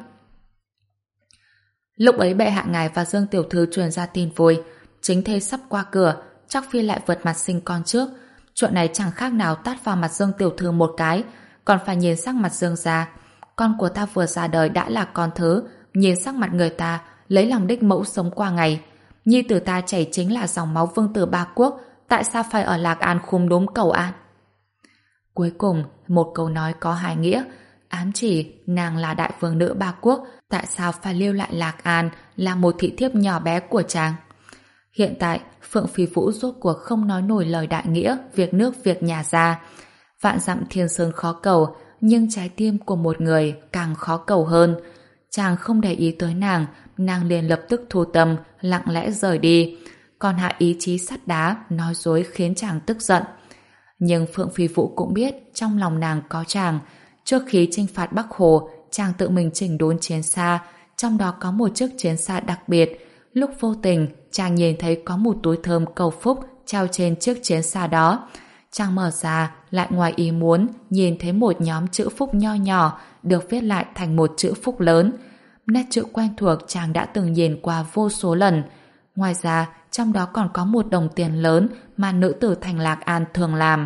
Lúc ấy bệ hạ ngài và Dương tiểu thư truyền ra tin vui, chính thê sắp qua cửa, chắc phi lại vượt mặt sinh con trước. Chuyện này chẳng khác nào tát vào mặt Dương tiểu thư một cái, còn phải nhìn sắc mặt Dương gia. Con của ta vừa ra đời đã là con thứ, nhìn sắc mặt người ta, lấy lòng đích mẫu sống qua ngày. Nhi tử ta chảy chính là dòng máu vương tử Ba Quốc, tại sao phải ở Lạc An khúm núm cầu an? Cuối cùng, một câu nói có hai nghĩa, ám chỉ nàng là đại vương nữ Ba Quốc, tại sao phải lưu lại Lạc An là một thị thiếp nhỏ bé của chàng. Hiện tại, Phượng Phi Vũ rốt cuộc không nói nổi lời đại nghĩa, việc nước việc nhà ra. Vạn dặm thiên sơn khó cầu, nhưng trái tim của một người càng khó cầu hơn. Chàng không để ý tới nàng, nàng liền lập tức thu tâm, lặng lẽ rời đi. Còn hạ ý chí sắt đá, nói dối khiến chàng tức giận. Nhưng Phượng Phi Vũ cũng biết trong lòng nàng có chàng. Trước khi chinh phạt Bắc Hồ, chàng tự mình chỉnh đốn chiến xa, trong đó có một chiếc chiến xa đặc biệt. Lúc vô tình, chàng nhìn thấy có một túi thơm cầu phúc treo trên chiếc chiến xa đó. Chàng mở ra, lại ngoài ý muốn, nhìn thấy một nhóm chữ phúc nho nhỏ được viết lại thành một chữ phúc lớn. Nét chữ quen thuộc chàng đã từng nhìn qua vô số lần. Ngoài ra, trong đó còn có một đồng tiền lớn mà nữ tử thành Lạc An thường làm.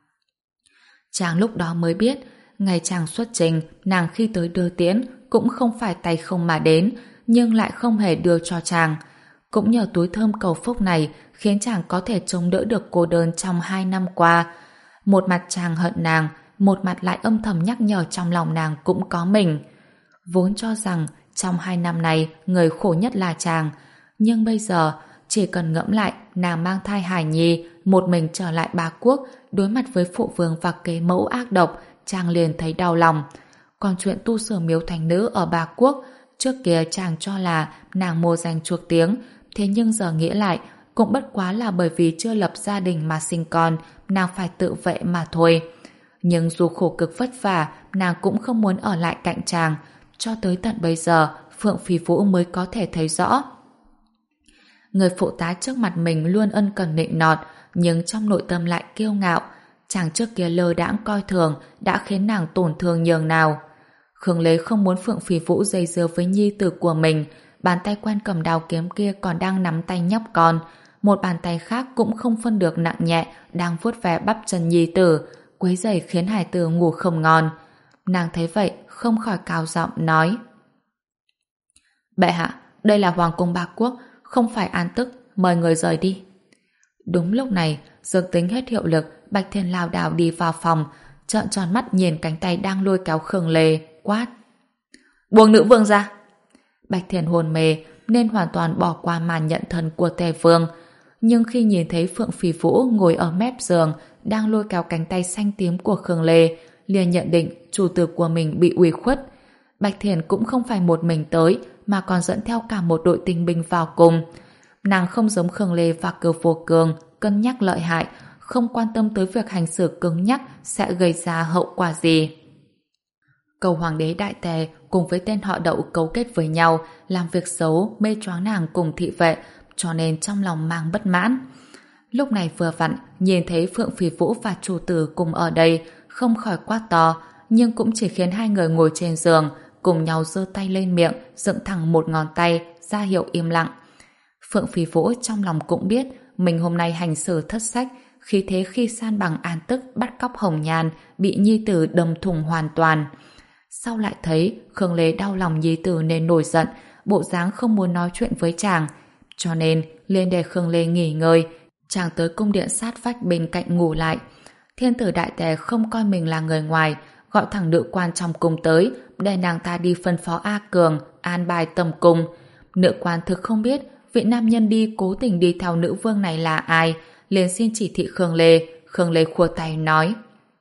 Chàng lúc đó mới biết, ngày chàng xuất trình, nàng khi tới đưa tiễn cũng không phải tay không mà đến, nhưng lại không hề đưa cho chàng. Cũng nhờ túi thơm cầu phúc này khiến chàng có thể chống đỡ được cô đơn trong hai năm qua. Một mặt chàng hận nàng, một mặt lại âm thầm nhắc nhở trong lòng nàng cũng có mình. Vốn cho rằng trong hai năm này người khổ nhất là chàng, nhưng bây giờ chỉ cần ngẫm lại nàng mang thai hài nhi, một mình trở lại Ba Quốc, đối mặt với phụ vương và kế mẫu ác độc, chàng liền thấy đau lòng. Còn chuyện tu sửa miếu thành nữ ở Ba Quốc, trước kia chàng cho là nàng mô danh chuộc tiếng, thế nhưng giờ nghĩ lại, cũng bất quá là bởi vì chưa lập gia đình mà sinh con, nàng phải tự vệ mà thôi. Nhưng dù khổ cực vất vả, nàng cũng không muốn ở lại cạnh chàng. Cho tới tận bây giờ, Phượng Phi Vũ mới có thể thấy rõ. Người phụ tá trước mặt mình luôn ân cần nịnh nọt, nhưng trong nội tâm lại kiêu ngạo. Chàng trước kia lơ đãng coi thường đã khiến nàng tổn thương nhường nào. Khương Lê không muốn Phượng Phi Vũ dây dưa với nhi tử của mình. Bàn tay quen cầm đao kiếm kia còn đang nắm tay nhóc con, một bàn tay khác cũng không phân được nặng nhẹ đang vuốt ve bắp chân nhi tử, quấy rầy khiến hải tử ngủ không ngon. Nàng thấy vậy không khỏi cao giọng nói: Bệ hạ, đây là Hoàng cung Ba Quốc, không phải an tức, mời người rời đi. Đúng lúc này, dược tính hết hiệu lực, Bạch Thiên lao đảo đi vào phòng, trợn tròn mắt nhìn cánh tay đang lôi kéo Khương Lê, quát: Buông nữ vương ra! Bạch Thiên hồn mê nên hoàn toàn bỏ qua màn nhận thân của Tề Vương, nhưng khi nhìn thấy Phượng Phi Vũ ngồi ở mép giường đang lôi kéo cánh tay xanh tím của Khương Lê, liền nhận định chủ tử của mình bị ủy khuất. Bạch Thiên cũng không phải một mình tới, mà còn dẫn theo cả một đội tinh binh vào cùng. Nàng không giống Khương Lê và Cửu Vô Cường cân nhắc lợi hại, không quan tâm tới việc hành xử cứng nhắc sẽ gây ra hậu quả gì. Cầu hoàng đế Đại Tề cùng với tên họ Đậu cấu kết với nhau, làm việc xấu, mê choáng nàng cùng thị vệ, cho nên trong lòng mang bất mãn. Lúc này vừa vặn, nhìn thấy Phượng Phi Vũ và chủ tử cùng ở đây, không khỏi quát to, nhưng cũng chỉ khiến hai người ngồi trên giường, cùng nhau giơ tay lên miệng, dựng thẳng một ngón tay, ra hiệu im lặng. Phượng Phi Vũ trong lòng cũng biết, mình hôm nay hành xử thất sách, khí thế khi san bằng an tức bắt cóc Hồng Nhan, bị nhi tử đâm thủng hoàn toàn. Sau lại thấy Khương Lê đau lòng nhi tử nên nổi giận, bộ dáng không muốn nói chuyện với chàng, cho nên liền để Khương Lê nghỉ ngơi, chàng tới cung điện sát vách bên cạnh ngủ lại. Thiên tử Đại Tề không coi mình là người ngoài, gọi thẳng nữ quan trong cung tới, để nàng ta đi phân phó A Cường an bài tầm cung. Nữ quan thực không biết vị nam nhân đi cố tình đi theo nữ vương này là ai, liền xin chỉ thị Khương Lê. Khương Lê khua tay nói: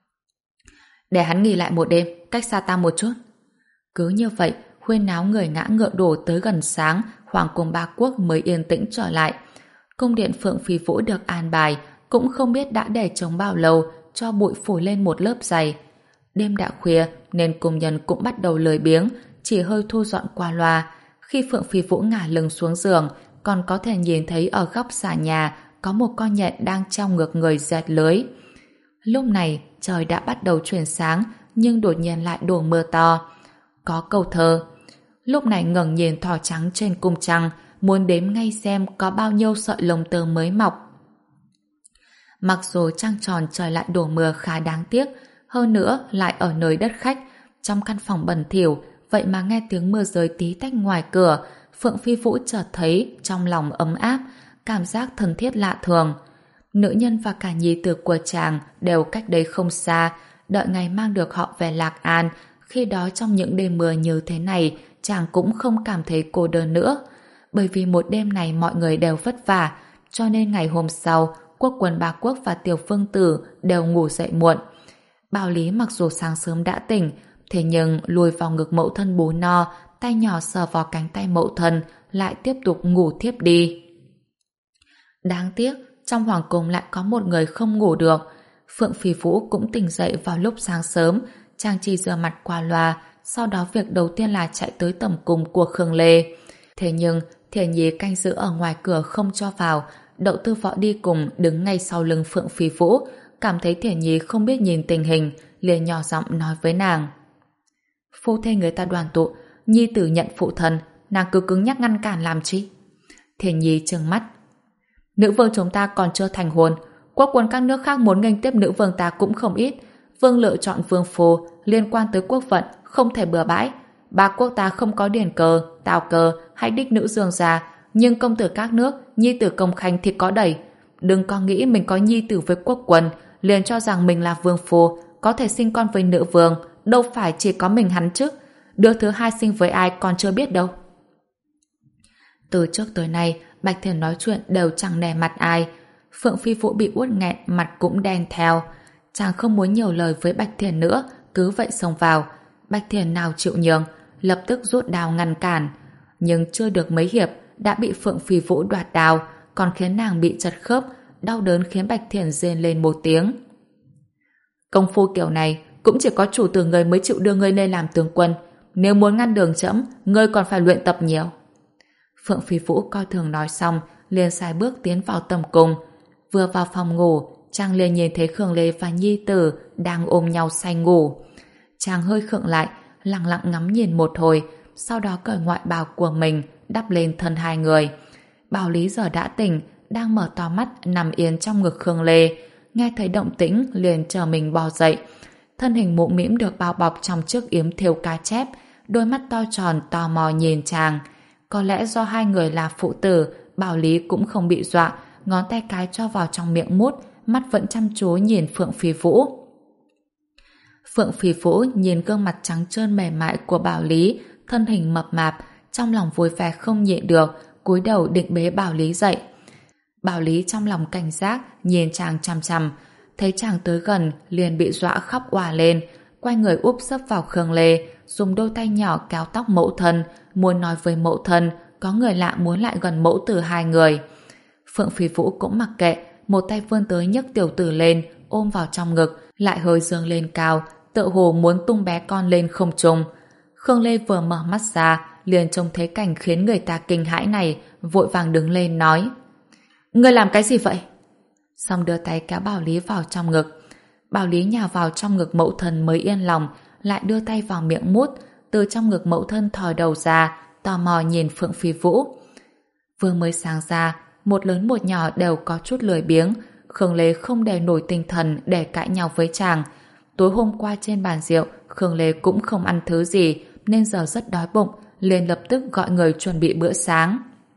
để hắn nghỉ lại một đêm, cách xa ta một chút. Cứ như vậy, huyên náo người ngã ngựa đổ tới gần sáng, hoàng cung Ba Quốc mới yên tĩnh trở lại. Cung điện Phượng Phi Vũ được an bài, cũng không biết đã để trống bao lâu, cho bụi phủ lên một lớp dày. Đêm đã khuya nên cung nhân cũng bắt đầu lười biếng, chỉ hơi thu dọn qua loa. Khi Phượng Phi Vũ ngả lưng xuống giường, còn có thể nhìn thấy ở góc xà nhà có một con nhện đang treo ngược người dẹt lưới. Lúc này trời đã bắt đầu chuyển sáng, nhưng đột nhiên lại đổ mưa to. Có câu thơ: lúc này ngẩng nhìn thỏ trắng trên cung trăng, muốn đếm ngay xem có bao nhiêu sợi lông tơ mới mọc. Mặc dù trăng tròn trời lại đổ mưa khá đáng tiếc, hơn nữa lại ở nơi đất khách, trong căn phòng bẩn thỉu, vậy mà nghe tiếng mưa rơi tí tách ngoài cửa, Phượng Phi Vũ chợt thấy trong lòng ấm áp, cảm giác thân thiết lạ thường. Nữ nhân và cả nhi tử của chàng đều cách đây không xa, đợi ngày mang được họ về Lạc An. Khi đó trong những đêm mưa như thế này, chàng cũng không cảm thấy cô đơn nữa. Bởi vì một đêm này mọi người đều vất vả, cho nên ngày hôm sau, Quốc quân Ba Quốc và Tiểu Phương Tử đều ngủ dậy muộn. Bảo Lý mặc dù sáng sớm đã tỉnh, thế nhưng lùi vào ngực mẫu thân bú no, tay nhỏ sờ vào cánh tay mẫu thân, lại tiếp tục ngủ thiếp đi. Đáng tiếc, trong hoàng cung lại có một người không ngủ được. Phượng Phi Vũ cũng tỉnh dậy vào lúc sáng sớm, chàng chỉ rửa mặt qua loa, sau đó việc đầu tiên là chạy tới tầm cung của Khương Lê. Thế nhưng, Thiền Nhi canh giữ ở ngoài cửa không cho vào, Đậu Tư Võ đi cùng đứng ngay sau lưng Phượng Phi Vũ, cảm thấy Thiền Nhi không biết nhìn tình hình, liền nhỏ giọng nói với nàng: phu thê người ta đoàn tụ, nhi tử nhận phụ thần, nàng cứ cứng nhắc ngăn cản làm chi? Thiền Nhi trừng mắt: nữ vương chúng ta còn chưa thành hôn, quốc quân các nước khác muốn nghênh tiếp nữ vương ta cũng không ít, vương lựa chọn vương phu liên quan tới quốc vận, không thể bừa bãi. Ba quốc ta không có điển cờ, tào cờ hay đích nữ dương gia, nhưng công tử các nước, nhi tử công khanh thì có đầy. Đừng có nghĩ mình có nhi tử với quốc quân liền cho rằng mình là vương phu, có thể sinh con với nữ vương, đâu phải chỉ có mình hắn chứ. Đứa thứ hai sinh với ai còn chưa biết đâu. Từ trước tới nay, Bạch Thiền nói chuyện đều chẳng nề mặt ai. Phượng Phi Vũ bị uất nghẹn, mặt cũng đen theo. Chàng không muốn nhiều lời với Bạch Thiền nữa, cứ vậy xông vào. Bạch Thiền nào chịu nhường, lập tức rút đao ngăn cản. Nhưng chưa được mấy hiệp, đã bị Phượng Phi Vũ đoạt đao, còn khiến nàng bị chật khớp, đau đớn khiến Bạch Thiền rên lên một tiếng. Công phu kiểu này cũng chỉ có chủ tử người mới chịu đưa ngươi lên làm tướng quân. Nếu muốn ngăn đường trẫm, ngươi còn phải luyện tập nhiều. Phượng Phi Vũ coi thường nói xong, liền sai bước tiến vào tầm cung. Vừa vào phòng ngủ, chàng liền nhìn thấy Khương Lê và nhi tử đang ôm nhau say ngủ. Chàng hơi khựng lại, lặng lặng ngắm nhìn một hồi, sau đó cởi ngoại bào của mình đắp lên thân hai người. Bảo Lý giờ đã tỉnh, đang mở to mắt nằm yên trong ngực Khương Lê, nghe thấy động tĩnh liền chờ mình bò dậy. Thân hình mụ mĩm được bao bọc trong chiếc yếm thêu cá chép, đôi mắt to tròn tò mò nhìn chàng. Có lẽ do hai người là phụ tử, Bảo Lý cũng không bị dọa, ngón tay cái cho vào trong miệng mút, mắt vẫn chăm chú nhìn Phượng Phi Vũ. Phượng Phi Vũ nhìn gương mặt trắng trơn mềm mại của Bảo Lý, thân hình mập mạp, trong lòng vui vẻ không nhịn được, cúi đầu định bế Bảo Lý dậy. Bảo Lý trong lòng cảnh giác, nhìn chàng chằm chằm, thấy chàng tới gần, liền bị dọa khóc òa lên, quay người úp sấp vào Khương Lê, dùng đôi tay nhỏ kéo tóc mẫu thân, muốn nói với mẫu thân, có người lạ muốn lại gần mẫu tử hai người. Phượng Phi Vũ cũng mặc kệ, một tay vươn tới nhấc tiểu tử lên, ôm vào trong ngực, lại hơi dương lên cao, tựa hồ muốn tung bé con lên không trung. Khương Lê vừa mở mắt ra, liền trông thấy cảnh khiến người ta kinh hãi này, vội vàng đứng lên nói: ngươi làm cái gì vậy? Xong đưa tay kéo Bảo Lý vào trong ngực. Bảo Lý nhào vào trong ngực mẫu thân mới yên lòng, lại đưa tay vào miệng mút, từ trong ngực mẫu thân thò đầu ra, tò mò nhìn Phượng Phi Vũ. Vừa mới sáng ra, một lớn một nhỏ đều có chút lười biếng. Khương Lê không để nổi tinh thần để cãi nhau với chàng. Tối hôm qua trên bàn rượu, Khương Lê cũng không ăn thứ gì, nên giờ rất đói bụng, liền lập tức gọi người chuẩn bị bữa sáng.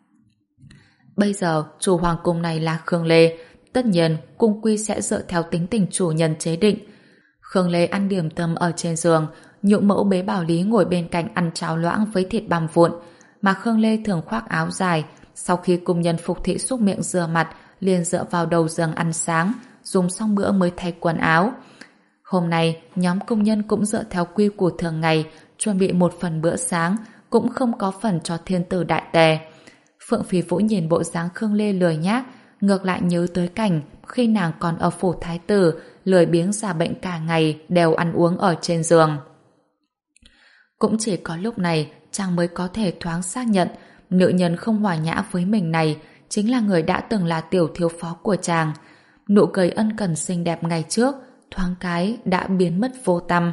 Bây giờ, chủ hoàng cung này là Khương Lê, tất nhiên cung quy sẽ dựa theo tính tình chủ nhân chế định. Khương Lê ăn điểm tâm ở trên giường, nhũ mẫu bế Bảo Lý ngồi bên cạnh ăn cháo loãng với thịt bằm vụn. mà Khương Lê thường khoác áo dài. Sau khi cung nhân phục thị xúc miệng rửa mặt, liền dựa vào đầu giường ăn sáng, dùng xong bữa mới thay quần áo. Hôm nay, nhóm công nhân cũng dựa theo quy củ thường ngày, chuẩn bị một phần bữa sáng, cũng không có phần cho thiên tử đại tề. Phượng Phì Vũ nhìn bộ dáng Khương Lê lười nhác, ngược lại nhớ tới cảnh khi nàng còn ở phủ thái tử, lười biếng giả bệnh cả ngày đều ăn uống ở trên giường. Cũng chỉ có lúc này chàng mới có thể thoáng xác nhận nữ nhân không hòa nhã với mình này chính là người đã từng là tiểu thiếu phó của chàng. Nụ cười ân cần xinh đẹp ngày trước thoáng cái đã biến mất vô tăm.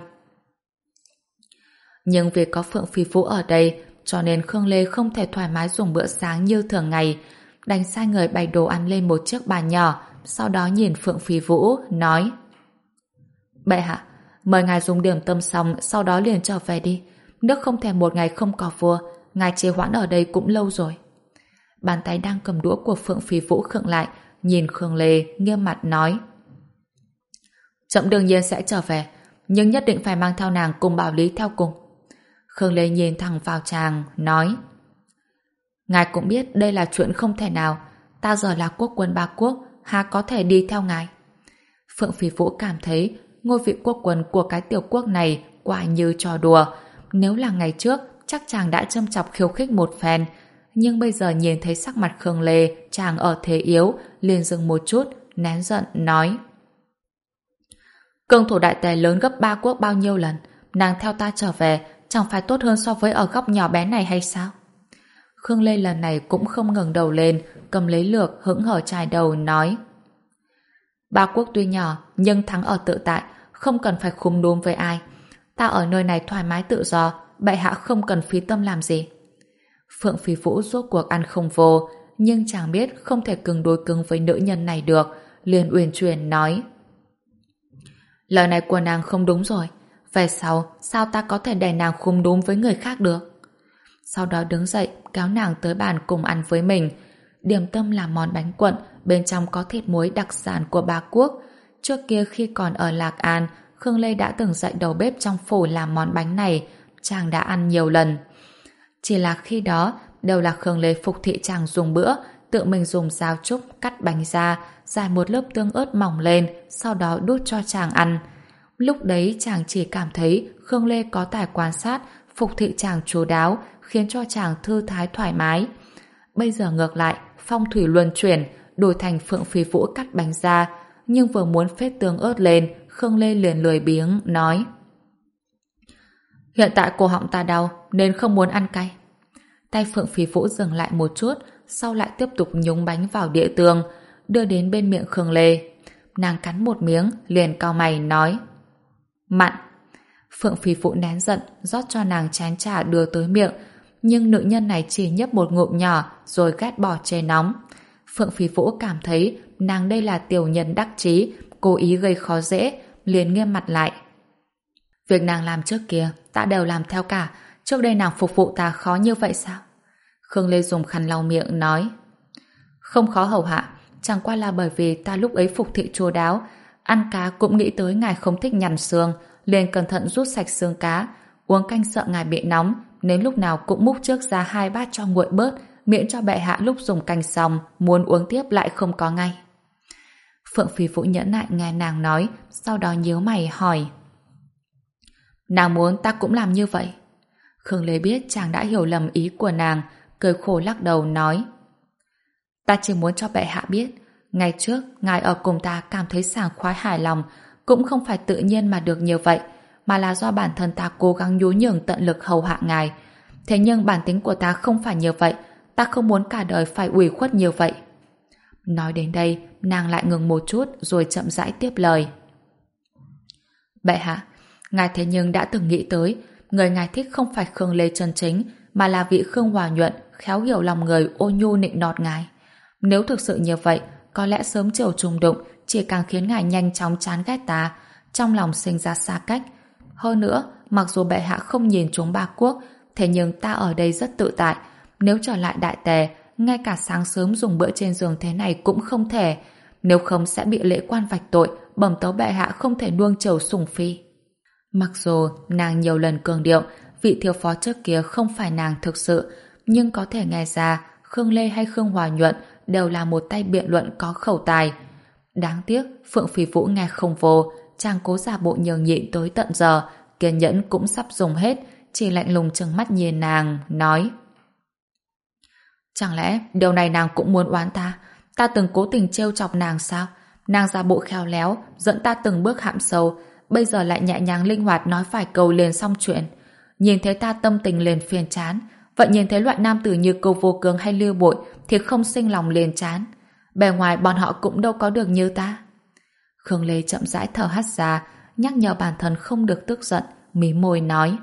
Nhưng vì có Phượng Phì Vũ ở đây cho nên Khương Lê không thể thoải mái dùng bữa sáng như thường ngày, đành sai người bày đồ ăn lên một chiếc bàn nhỏ, sau đó nhìn Phượng Phì Vũ nói: Bệ hạ, mời ngài dùng điểm tâm xong sau đó liền trở về đi. Nước không thể một ngày không có vua, ngài trì hoãn ở đây cũng lâu rồi. Bàn tay đang cầm đũa của Phượng Phì Vũ khựng lại, nhìn Khương Lê nghiêm mặt nói: Trẫm đương nhiên sẽ trở về, nhưng nhất định phải mang theo nàng cùng Bảo Lý theo cùng. Khương Lê nhìn thẳng vào chàng, nói: Ngài cũng biết đây là chuyện không thể nào, ta giờ là quốc quân ba quốc, há có thể đi theo ngài. Phượng Phì Vũ cảm thấy ngôi vị quốc quân của cái tiểu quốc này quả như trò đùa. Nếu là ngày trước, chắc chàng đã châm chọc khiêu khích một phen, nhưng bây giờ nhìn thấy sắc mặt Khương Lê, chàng ở thế yếu, liền dừng một chút, nén giận, nói: Cương thổ đại tề lớn gấp ba quốc bao nhiêu lần, nàng theo ta trở về, chẳng phải tốt hơn so với ở góc nhỏ bé này hay sao? Khương Lê lần này cũng không ngẩng đầu lên, cầm lấy lược, hững hở chải đầu, nói: Ba quốc tuy nhỏ, nhưng thắng ở tự tại, không cần phải khúm núm với ai. Ta ở nơi này thoải mái tự do, bệ hạ không cần phí tâm làm gì. Phượng Phì Vũ rốt cuộc ăn không vô, nhưng chàng biết không thể cứng đối cứng với nữ nhân này được, liền uyển chuyển nói: Lời này của nàng không đúng rồi. Về sau, sao ta có thể để nàng khúm núm với người khác được? Sau đó đứng dậy, kéo nàng tới bàn cùng ăn với mình. Điểm tâm là món bánh cuộn, bên trong có thịt muối đặc sản của ba quốc. Trước kia khi còn ở Lạc An, Khương Lê đã từng dạy đầu bếp trong phủ làm món bánh này, chàng đã ăn nhiều lần. Chỉ là khi đó, đều là Khương Lê phục thị chàng dùng bữa, tự mình dùng dao trúc cắt bánh ra, rải một lớp tương ớt mỏng lên, sau đó đút cho chàng ăn. Lúc đấy chàng chỉ cảm thấy Khương Lê có tài quan sát, phục thị chàng chu đáo, khiến cho chàng thư thái thoải mái. Bây giờ ngược lại, phong thủy luân chuyển, đổi thành Phượng Phì Vũ cắt bánh ra, nhưng vừa muốn phết tương ớt lên, Khương Lê liền lười biếng, nói: Hiện tại cổ họng ta đau, nên không muốn ăn cay. Tay Phượng Phì Vũ dừng lại một chút, sau lại tiếp tục nhúng bánh vào đĩa tương, đưa đến bên miệng Khương Lê. Nàng cắn một miếng, liền cau mày, nói: Mặn. Phượng Phì Vũ nén giận, rót cho nàng chén trà đưa tới miệng, nhưng nữ nhân này chỉ nhấp một ngụm nhỏ, rồi ghét bỏ chê nóng. Phượng Phì Vũ cảm thấy nàng đây là tiểu nhân đắc chí, cố ý gây khó dễ, liền nghiêm mặt lại. Việc nàng làm trước kia, ta đều làm theo cả, trước đây nàng phục vụ ta khó như vậy sao? Khương Lê dùng khăn lau miệng, nói: Không khó hầu hạ, chẳng qua là bởi vì ta lúc ấy phục thị chu đáo, ăn cá cũng nghĩ tới ngài không thích nhằn xương, liền cẩn thận rút sạch xương cá, uống canh sợ ngài bị nóng, nên lúc nào cũng múc trước ra hai bát cho nguội bớt, miễn cho bệ hạ lúc dùng canh xong muốn uống tiếp lại không có ngay. Phượng Phì Vũ nhẫn nại nghe nàng nói, sau đó nhíu mày hỏi: Nàng muốn ta cũng làm như vậy? Khương Lê biết chàng đã hiểu lầm ý của nàng, cười khổ lắc đầu nói: Ta chỉ muốn cho bệ hạ biết, ngày trước ngài ở cùng ta cảm thấy sảng khoái hài lòng, cũng không phải tự nhiên mà được như vậy, mà là do bản thân ta cố gắng nhún nhường tận lực hầu hạ ngài. Thế nhưng bản tính của ta không phải như vậy, ta không muốn cả đời phải ủy khuất như vậy. Nói đến đây, nàng lại ngừng một chút rồi chậm rãi tiếp lời: Bệ hạ, ngài thế nhưng đã từng nghĩ tới, người ngài thích không phải Khương Lê chân chính, mà là vị Khương Hòa Nhuận, khéo hiểu lòng người, ôn nhu nịnh nọt ngài. Nếu thực sự như vậy, có lẽ sớm chiều trùng đụng chỉ càng khiến ngài nhanh chóng chán ghét ta, trong lòng sinh ra xa cách. Hơn nữa, mặc dù bệ hạ không nhìn chúng ba quốc, thế nhưng ta ở đây rất tự tại. Nếu trở lại đại tề, ngay cả sáng sớm dùng bữa trên giường thế này cũng không thể. Nếu không sẽ bị lễ quan vạch tội, bẩm tấu bệ hạ không thể nuông chiều sủng phi. Mặc dù nàng nhiều lần cường điệu vị thiếu phó trước kia không phải nàng thực sự, nhưng có thể nghe ra Khương Lê hay Khương Hòa Nhuận đều là một tay biện luận có khẩu tài. Đáng tiếc Phượng Phì Vũ nghe không vô, chàng cố giả bộ nhường nhịn tới tận giờ, kiên nhẫn cũng sắp dùng hết, chỉ lạnh lùng trừng mắt nhìn nàng, nói: chẳng lẽ điều này nàng cũng muốn oán ta? Ta từng cố tình trêu chọc nàng sao? Nàng ra bộ khéo léo, dẫn ta từng bước hãm sâu, bây giờ lại nhẹ nhàng linh hoạt nói vài câu liền xong chuyện. Nhìn thấy ta tâm tình liền phiền chán, vậy nhìn thấy loại nam tử như Câu Vô Cương hay Lưu Bội thì không sinh lòng liền chán. Bề ngoài bọn họ cũng đâu có được như ta. Khương Lê chậm rãi thở hắt ra, nhắc nhở bản thân không được tức giận, mí môi nói: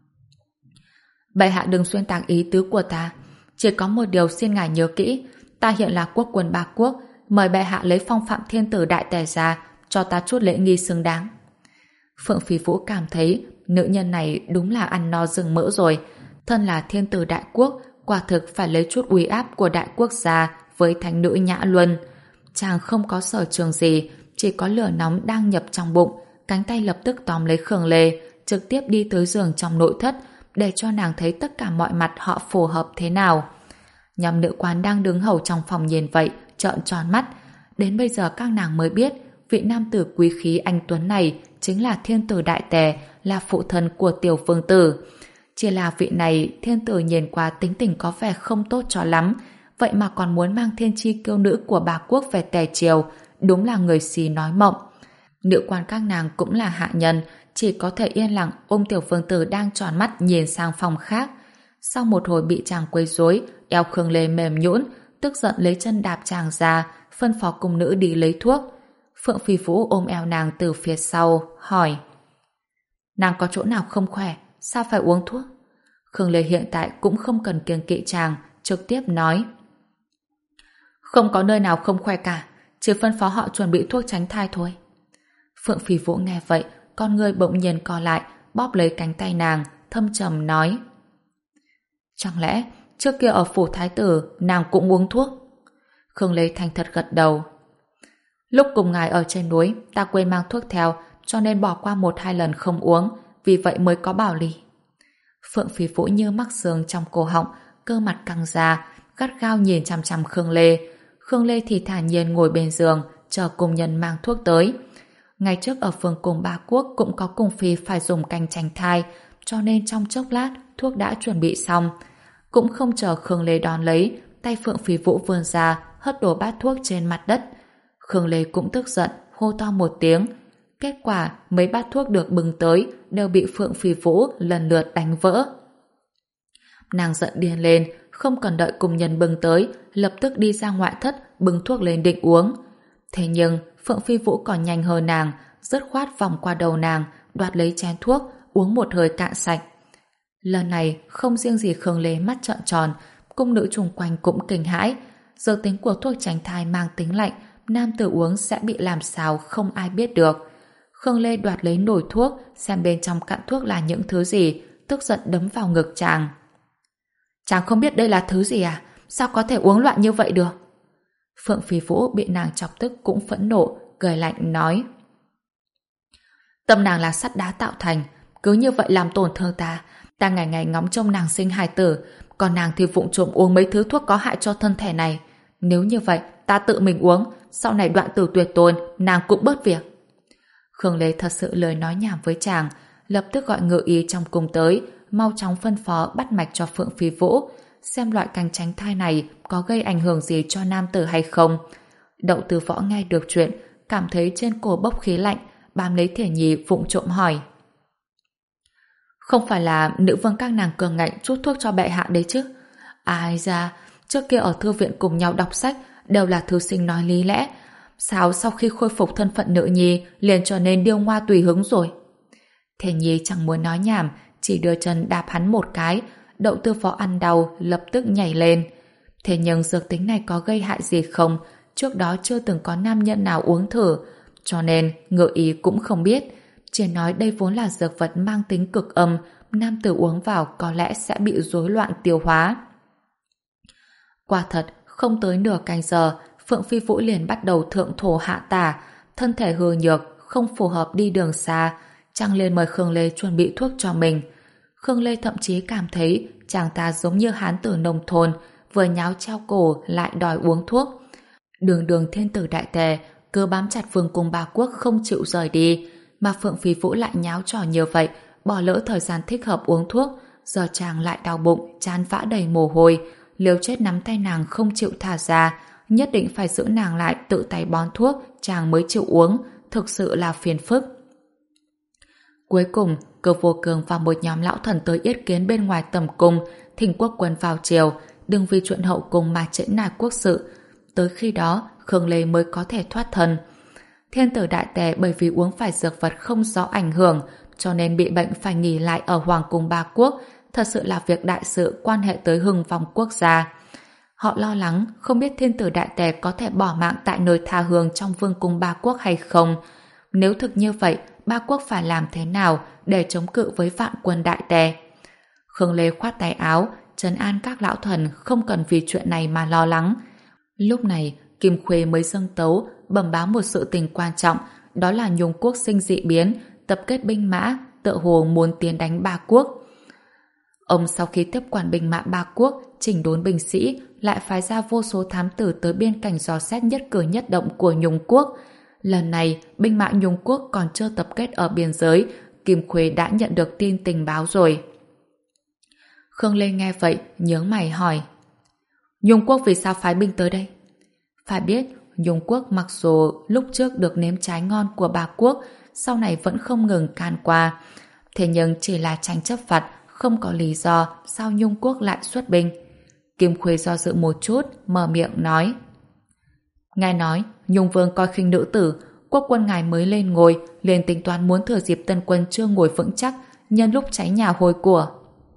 bệ hạ đừng xuyên tạc ý tứ của ta. Chỉ có một điều xin ngài nhớ kỹ, ta hiện là quốc quân ba quốc, mời bệ hạ lấy phong phạm thiên tử đại tề ra, cho ta chút lễ nghi xứng đáng. Phượng Phì Vũ cảm thấy nữ nhân này đúng là ăn no rừng mỡ rồi. Thân là thiên tử đại quốc, quả thực phải lấy chút uy áp của đại quốc gia với thánh nữ Nhã Luân. Chàng không có sở trường gì, chỉ có lửa nóng đang nhập trong bụng, cánh tay lập tức tóm lấy Khương Lê, trực tiếp đi tới giường trong nội thất, để cho nàng thấy tất cả mọi mặt họ phù hợp thế nào. Nhóm nữ quan đang đứng hầu trong phòng nhìn vậy, trợn tròn mắt. Đến bây giờ các nàng mới biết, vị nam tử quý khí anh tuấn này chính là thiên tử đại tề, là phụ thân của tiểu vương tử. Chỉ là vị này thiên tử nhìn qua tính tình có vẻ không tốt cho lắm, vậy mà còn muốn mang thiên chi kiêu nữ của bà quốc về tề triều, đúng là người xì nói mộng. Nữ quan các nàng cũng là hạ nhân, chỉ có thể yên lặng ôm tiểu vương tử đang tròn mắt nhìn sang phòng khác. Sau một hồi bị chàng quấy rối, eo Khương Lê mềm nhũn, tức giận lấy chân đạp chàng ra, phân phó cung nữ đi lấy thuốc. Phượng Phi Vũ ôm eo nàng từ phía sau, hỏi: nàng có chỗ nào không khỏe, sao phải uống thuốc? Khương Lê hiện tại cũng không cần kiêng kỵ chàng, trực tiếp nói: không có nơi nào không khỏe cả, chỉ phân phó họ chuẩn bị thuốc tránh thai thôi. Phượng Phi Vũ nghe vậy, con người bỗng nhiên co lại, bóp lấy cánh tay nàng, thâm trầm nói: chẳng lẽ trước kia ở phủ thái tử nàng cũng uống thuốc? Khương Lê thành thật gật đầu: lúc cùng ngài ở trên núi ta quên mang thuốc theo, cho nên bỏ qua một hai lần không uống, vì vậy mới có bảo lì. Phượng Phi Vũ như mắc xương trong cổ họng, cơ mặt căng ra, gắt gao nhìn chằm chằm Khương Lê. Khương Lê thì thản nhiên ngồi bên giường, chờ cung nhân mang thuốc tới. Ngày trước ở phường cung ba quốc cũng có cung phi phải dùng canh tránh thai, cho nên trong chốc lát thuốc đã chuẩn bị xong. Cũng không chờ Khương Lê đón lấy, tay Phượng Phi Vũ vươn ra, hất đổ bát thuốc trên mặt đất. Khương Lê cũng tức giận, hô to một tiếng. Kết quả mấy bát thuốc được bưng tới đều bị Phượng Phi Vũ lần lượt đánh vỡ. Nàng giận điên lên, không cần đợi cùng nhân bưng tới, lập tức đi ra ngoại thất bưng thuốc lên định uống. Thế nhưng Phượng Phi Vũ còn nhanh hơn nàng, dứt khoát vòng qua đầu nàng, đoạt lấy chén thuốc, uống một hơi cạn sạch. Lần này không riêng gì Khương Lê mắt trợn tròn, cung nữ chung quanh cũng kinh hãi. Dược tính của thuốc tránh thai mang tính lạnh, nam tử uống sẽ bị làm sao không ai biết được. Khương Lê đoạt lấy nồi thuốc, xem bên trong cặn thuốc là những thứ gì, tức giận đấm vào ngực chàng. Chàng không biết đây là thứ gì à? Sao có thể uống loạn như vậy được? Phượng Phi Vũ bị nàng chọc tức cũng phẫn nộ, cười lạnh nói: tâm nàng là sắt đá tạo thành, cứ như vậy làm tổn thương ta. Ta ngày ngày ngóng trông nàng sinh hài tử, còn nàng thì vụng trộm uống mấy thứ thuốc có hại cho thân thể này. Nếu như vậy, ta tự mình uống, sau này đoạn tử tuyệt tôn, nàng cũng bớt việc. Khương Lê thật sự lời nói nhảm với chàng, lập tức gọi ngự y trong cung tới, mau chóng phân phó bắt mạch cho Phượng Phi Vũ, xem loại canh tránh thai này có gây ảnh hưởng gì cho nam tử hay không. Đậu Từ Võ nghe được chuyện, cảm thấy trên cổ bốc khí lạnh, bám lấy Thể Nhi vụng trộm hỏi: không phải là nữ vương các nàng cường ngạnh chút thuốc cho bệ hạ đấy chứ? Ai ra, trước kia ở thư viện cùng nhau đọc sách đều là thư sinh nói lý lẽ, sao sau khi khôi phục thân phận nữ nhi liền trở nên điêu ngoa tùy hứng rồi? Thể Nhi chẳng muốn nói nhảm, chỉ đưa chân đạp hắn một cái. Đậu Tư Võ ăn đau lập tức nhảy lên. Thế nhưng dược tính này có gây hại gì không? Trước đó chưa từng có nam nhân nào uống thử, cho nên ngự ý cũng không biết. Chỉ nói đây vốn là dược vật mang tính cực âm, nam tử uống vào có lẽ sẽ bị rối loạn tiêu hóa. Quả thật, không tới nửa canh giờ, Phượng Phi Vũ liền bắt đầu thượng thổ hạ tả, thân thể hư nhược, không phù hợp đi đường xa, chàng liền mời Khương Lê chuẩn bị thuốc cho mình. Khương Lê thậm chí cảm thấy chàng ta giống như hán tử nông thôn, vừa nháo treo cổ lại đòi uống thuốc. Đường đường thiên tử đại tề cứ bám chặt vương cung Ba Quốc không chịu rời đi, mà Phượng Phi Vũ lại nháo trò như vậy, bỏ lỡ thời gian thích hợp uống thuốc, giờ chàng lại đau bụng, trán vã đầy mồ hôi, liều chết nắm tay nàng không chịu thả ra, nhất định phải giữ nàng lại tự tay bón thuốc, chàng mới chịu uống, thực sự là phiền phức. Cuối cùng, Cơ Vô Cường và một nhóm lão thần tới yết kiến bên ngoài tầm cung, thỉnh quốc quân vào triều, đừng vì chuyện hậu cung mà trễ nải quốc sự. Tới khi đó, Khương Lê mới có thể thoát thân. Thiên tử đại tề bởi vì uống phải dược vật không rõ ảnh hưởng, cho nên bị bệnh phải nghỉ lại ở Hoàng cung Ba Quốc, thật sự là việc đại sự quan hệ tới hưng vong quốc gia. Họ lo lắng không biết thiên tử đại tề có thể bỏ mạng tại nơi tha hương trong vương cung Ba Quốc hay không. Nếu thực như vậy, Ba Quốc phải làm thế nào để chống cự với vạn quân đại tề? Khương Lê khoát tay áo, trấn an các lão thần không cần vì chuyện này mà lo lắng. Lúc này, Kim Khuê mới dâng tấu bẩm báo một sự tình quan trọng, đó là Nhung Quốc sinh dị biến, tập kết binh mã, tựa hồ muốn tiến đánh Ba Quốc. Ông sau khi tiếp quản binh mã Ba Quốc, chỉnh đốn binh sĩ, lại phái ra vô số thám tử tới biên cảnh dò xét nhất cử nhất động của Nhung Quốc. Lần này, binh mã Nhung Quốc còn chưa tập kết ở biên giới, Kim Khuê đã nhận được tin tình báo rồi. Khương Lê nghe vậy, nhướng mày hỏi: Nhung Quốc vì sao phái binh tới đây? Phải biết, Nhung Quốc mặc dù lúc trước được nếm trái ngon của Ba Quốc, sau này vẫn không ngừng can qua. Thế nhưng chỉ là tranh chấp vặt, không có lý do sao Nhung Quốc lại xuất binh. Kim Khuê do dự một chút, mở miệng nói: Ngài nói, Nhung Vương coi khinh nữ tử, quốc quân ngài mới lên ngôi, liền tính toán muốn thừa dịp tân quân chưa ngồi vững chắc, nhân lúc cháy nhà hôi của.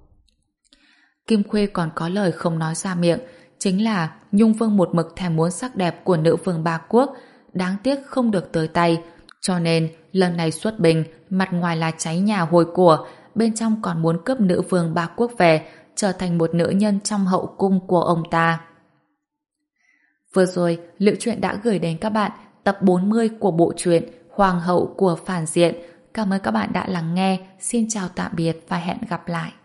Kim Khuê còn có lời không nói ra miệng, chính là Nhung Vương một mực thèm muốn sắc đẹp của nữ vương Ba Quốc, đáng tiếc không được tới tay, cho nên lần này xuất binh, mặt ngoài là cháy nhà hôi của, bên trong còn muốn cướp nữ vương Ba Quốc về, trở thành một nữ nhân trong hậu cung của ông ta. Vừa rồi, Liệu Truyện đã gửi đến các bạn tập bốn mươi của bộ truyện Hoàng hậu của phản diện. Cảm ơn các bạn đã lắng nghe. Xin chào tạm biệt và hẹn gặp lại.